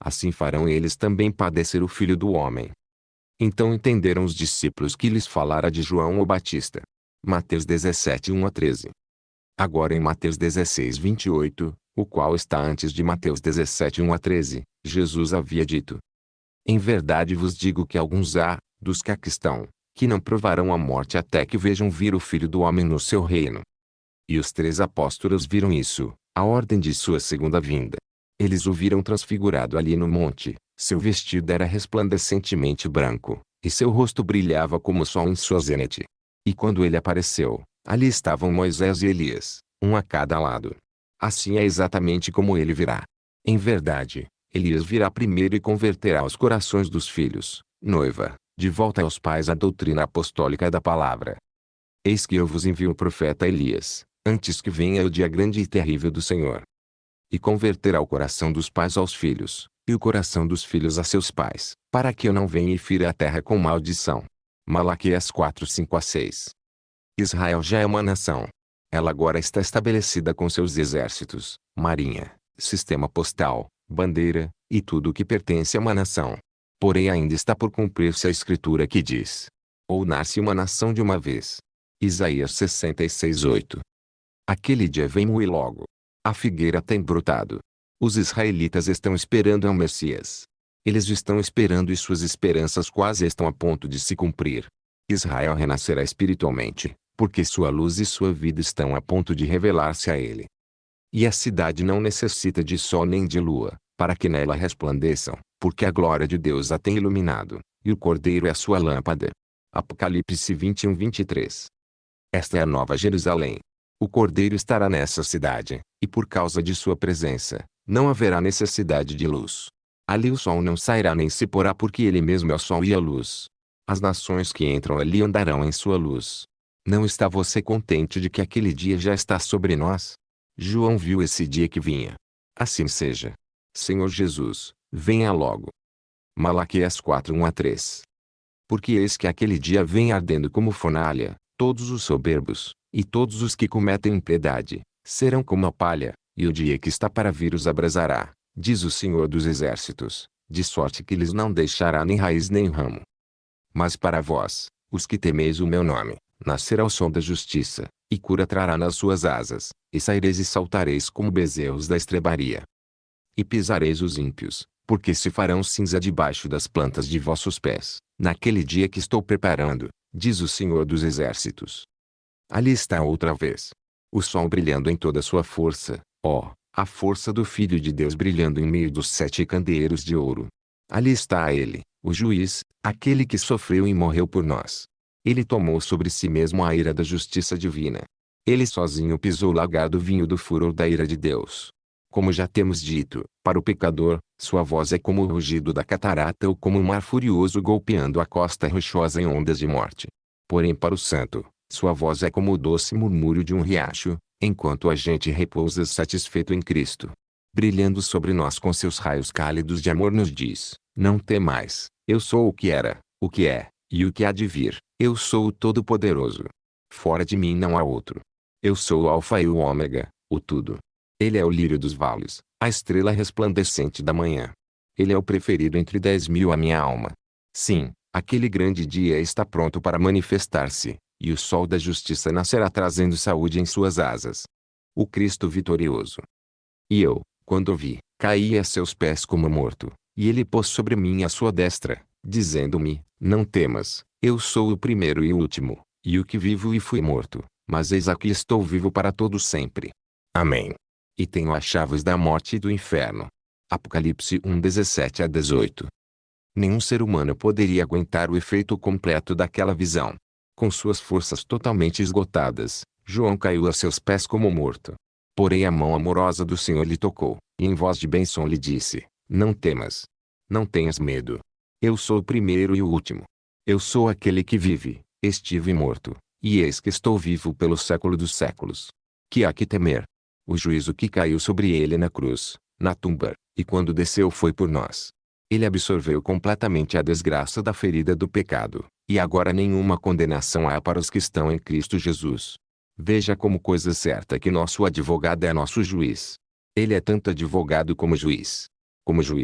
assim farão eles também padecer o Filho do Homem. Então entenderam os discípulos que lhes falara de João o Batista. Mateus dezessete, um a treze. Agora em Mateus dezesseis, vinte e oito, o qual está antes de Mateus dezessete, um a treze, Jesus havia dito: Em verdade vos digo que alguns há, dos que aqui estão, que não provarão a morte até que vejam vir o Filho do Homem no seu reino. E os três apóstolos viram isso, a ordem de sua segunda vinda. Eles o viram transfigurado ali no monte, seu vestido era resplandecentemente branco, e seu rosto brilhava como o sol em sua zênite. E quando ele apareceu, ali estavam Moisés e Elias, um a cada lado. Assim é exatamente como ele virá. Em verdade, Elias virá primeiro e converterá os corações dos filhos, noiva, de volta aos pais a doutrina apostólica da palavra. Eis que eu vos envio o profeta Elias, antes que venha o dia grande e terrível do Senhor. E converterá o coração dos pais aos filhos, e o coração dos filhos a seus pais, para que eu não venha e fira a terra com maldição. Malaquias quatro, cinco a seis. Israel já é uma nação. Ela agora está estabelecida com seus exércitos, marinha, sistema postal, bandeira, e tudo o que pertence a uma nação. Porém ainda está por cumprir-se a escritura que diz: Ou nasce uma nação de uma vez. Isaías sessenta e seis, oito. Aquele dia vem muito logo. A figueira tem brotado. Os israelitas estão esperando ao Messias. Eles estão esperando e suas esperanças quase estão a ponto de se cumprir. Israel renascerá espiritualmente, porque sua luz e sua vida estão a ponto de revelar-se a ele. E a cidade não necessita de sol nem de lua, para que nela resplandeçam, porque a glória de Deus a tem iluminado, e o Cordeiro é a sua lâmpada. Apocalipse vinte e um, vinte e três. Esta é a nova Jerusalém. O Cordeiro estará nessa cidade, e por causa de sua presença, não haverá necessidade de luz. Ali o sol não sairá nem se porá porque ele mesmo é o sol e a luz. As nações que entram ali andarão em sua luz. Não está você contente de que aquele dia já está sobre nós? João viu esse dia que vinha. Assim seja. Senhor Jesus, venha logo. Malaquias quatro, um a três. Porque eis que aquele dia vem ardendo como fornalha, todos os soberbos, e todos os que cometem impiedade, serão como a palha, e o dia que está para vir os abrasará, diz o Senhor dos Exércitos, de sorte que lhes não deixará nem raiz nem ramo. Mas para vós, os que temeis o meu nome, nascerá o sol da justiça, e cura trará nas suas asas, e saireis e saltareis como bezerros da estrebaria. E pisareis os ímpios, porque se farão cinza debaixo das plantas de vossos pés, naquele dia que estou preparando, diz o Senhor dos Exércitos. Ali está outra vez. O sol brilhando em toda a sua força, ó, a força do Filho de Deus brilhando em meio dos sete candeeiros de ouro. Ali está ele, o juiz, aquele que sofreu e morreu por nós. Ele tomou sobre si mesmo a ira da justiça divina. Ele sozinho pisou o lagar do vinho do furor da ira de Deus. Como já temos dito, para o pecador, sua voz é como o rugido da catarata ou como um mar furioso golpeando a costa rochosa em ondas de morte. Porém para o santo, sua voz é como o doce murmúrio de um riacho, enquanto a gente repousa satisfeito em Cristo. Brilhando sobre nós com seus raios cálidos de amor nos diz: não temais, eu sou o que era, o que é, e o que há de vir, eu sou o Todo-Poderoso. Fora de mim não há outro. Eu sou o Alfa e o Ômega, o tudo. Ele é o lírio dos vales, a estrela resplandecente da manhã. Ele é o preferido entre dez mil a minha alma. Sim, aquele grande dia está pronto para manifestar-se, e o sol da justiça nascerá trazendo saúde em suas asas. O Cristo vitorioso. E eu, quando o vi, caí a seus pés como morto, e ele pôs sobre mim a sua destra, dizendo-me: não temas, eu sou o primeiro e o último, e o que vivo e fui morto, mas eis aqui estou vivo para todo sempre. Amém. E tenho as chaves da morte e do inferno. Apocalipse um, dezessete a dezoito. Nenhum ser humano poderia aguentar o efeito completo daquela visão. Com suas forças totalmente esgotadas, João caiu a seus pés como morto. Porém a mão amorosa do Senhor lhe tocou, e em voz de bênção lhe disse: não temas. Não tenhas medo. Eu sou o primeiro e o último. Eu sou aquele que vive, estive morto, e eis que estou vivo pelo século dos séculos. Que há que temer? O juízo que caiu sobre ele na cruz, na tumba, e quando desceu foi por nós. Ele absorveu completamente a desgraça da ferida do pecado, e agora nenhuma condenação há para os que estão em Cristo Jesus. Veja como coisa certa que nosso advogado é nosso juiz. Ele é tanto advogado como juiz. Como juiz,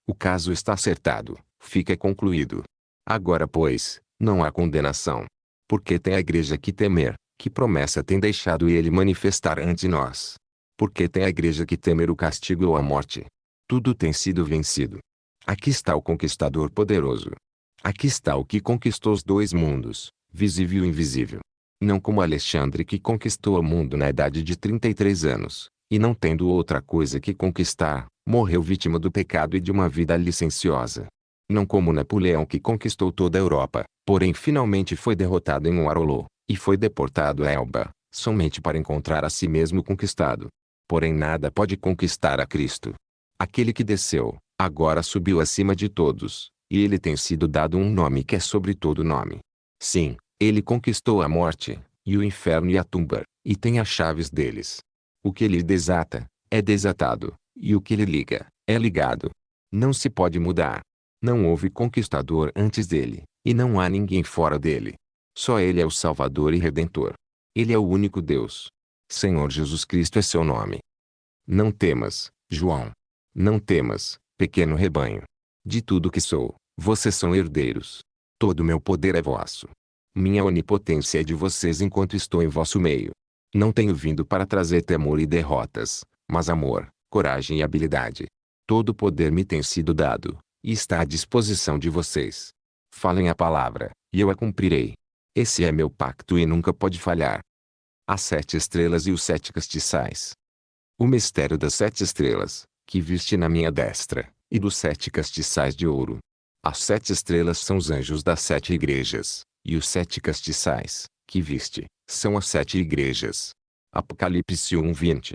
O caso está acertado, fica concluído. Agora pois, não há condenação. Porque tem a igreja que temer, que promessa tem deixado ele manifestar ante nós? Porque tem a igreja que temer o castigo ou a morte? Tudo tem sido vencido. Aqui está o conquistador poderoso. Aqui está o que conquistou os dois mundos, visível e invisível. Não como Alexandre que conquistou o mundo na idade de trinta e três anos, e não tendo outra coisa que conquistar, morreu vítima do pecado e de uma vida licenciosa. Não como Napoleão que conquistou toda a Europa, porém finalmente foi derrotado em Waterloo, e foi deportado a Elba, somente para encontrar a si mesmo conquistado. Porém nada pode conquistar a Cristo. Aquele que desceu, agora subiu acima de todos, e ele tem sido dado um nome que é sobre todo nome. Sim, ele conquistou a morte, e o inferno e a tumba, e tem as chaves deles. O que ele desata, é desatado, e o que ele liga, é ligado. Não se pode mudar. Não houve conquistador antes dele, e não há ninguém fora dele. Só ele é o Salvador e Redentor. Ele é o único Deus. Senhor Jesus Cristo é seu nome. Não temas, João. Não temas, pequeno rebanho. De tudo que sou, vocês são herdeiros. Todo meu poder é vosso. Minha onipotência é de vocês enquanto estou em vosso meio. Não tenho vindo para trazer temor e derrotas, mas amor, coragem e habilidade. Todo poder me tem sido dado, e está à disposição de vocês. Falem a palavra, e eu a cumprirei. Esse é meu pacto e nunca pode falhar. As sete estrelas e os sete castiçais. O mistério das sete estrelas, que viste na minha destra, e dos sete castiçais de ouro. As sete estrelas são os anjos das sete igrejas, e os sete castiçais, que viste, são as sete igrejas. Apocalipse um, vinte.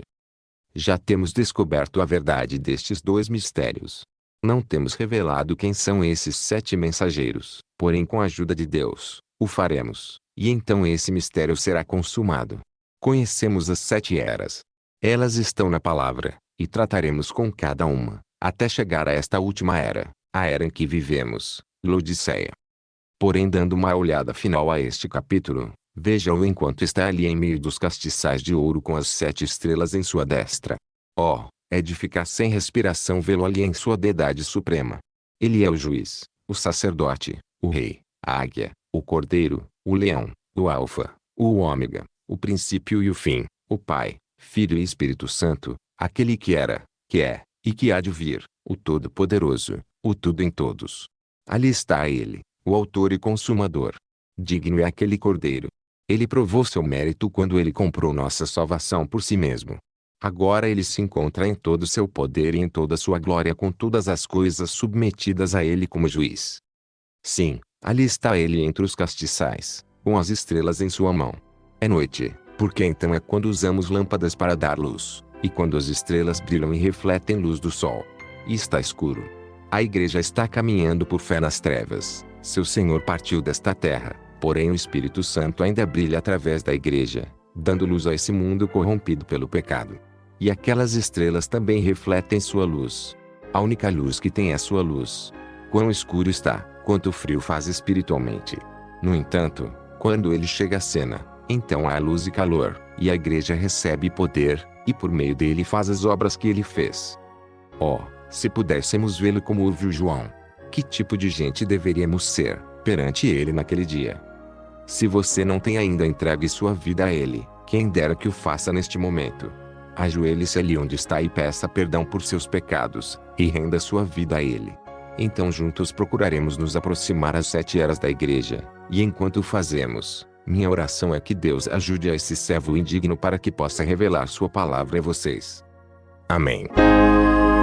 Já temos descoberto a verdade destes dois mistérios. Não temos revelado quem são esses sete mensageiros, porém com a ajuda de Deus, o faremos, e então esse mistério será consumado. Conhecemos as sete eras. Elas estão na palavra, e trataremos com cada uma, até chegar a esta última era, a era em que vivemos, Laodiceia. Porém dando uma olhada final a este capítulo, veja-o enquanto está ali em meio dos castiçais de ouro com as sete estrelas em sua destra. Oh, é de ficar sem respiração vê-lo ali em sua deidade suprema. Ele é o juiz, o sacerdote, o rei, a águia, o cordeiro, o leão, o alfa, o ômega, o princípio e o fim, o Pai, Filho e Espírito Santo, aquele que era, que é, e que há de vir, o Todo-Poderoso, o tudo em todos. Ali está ele, o autor e consumador. Digno é aquele cordeiro. Ele provou seu mérito quando ele comprou nossa salvação por si mesmo. Agora ele se encontra em todo o seu poder e em toda a sua glória com todas as coisas submetidas a ele como juiz. Sim, ali está ele entre os castiçais, com as estrelas em sua mão. É noite, porque então é quando usamos lâmpadas para dar luz, e quando as estrelas brilham e refletem luz do sol. E está escuro. A igreja está caminhando por fé nas trevas, seu Senhor partiu desta terra, porém o Espírito Santo ainda brilha através da igreja, dando luz a esse mundo corrompido pelo pecado. E aquelas estrelas também refletem sua luz. A única luz que tem é sua luz. Quão escuro está, quanto frio faz espiritualmente. No entanto, quando ele chega à cena, então há luz e calor, e a igreja recebe poder, e por meio dele faz as obras que ele fez. Oh, se pudéssemos vê-lo como o viu João! Que tipo de gente deveríamos ser, perante ele naquele dia? Se você não tem ainda entregue sua vida a ele, quem dera que o faça neste momento. Ajoelhe-se ali onde está e peça perdão por seus pecados, e renda sua vida a ele. Então juntos procuraremos nos aproximar às sete eras da igreja, e enquanto o fazemos, minha oração é que Deus ajude a esse servo indigno para que possa revelar sua palavra a vocês. Amém.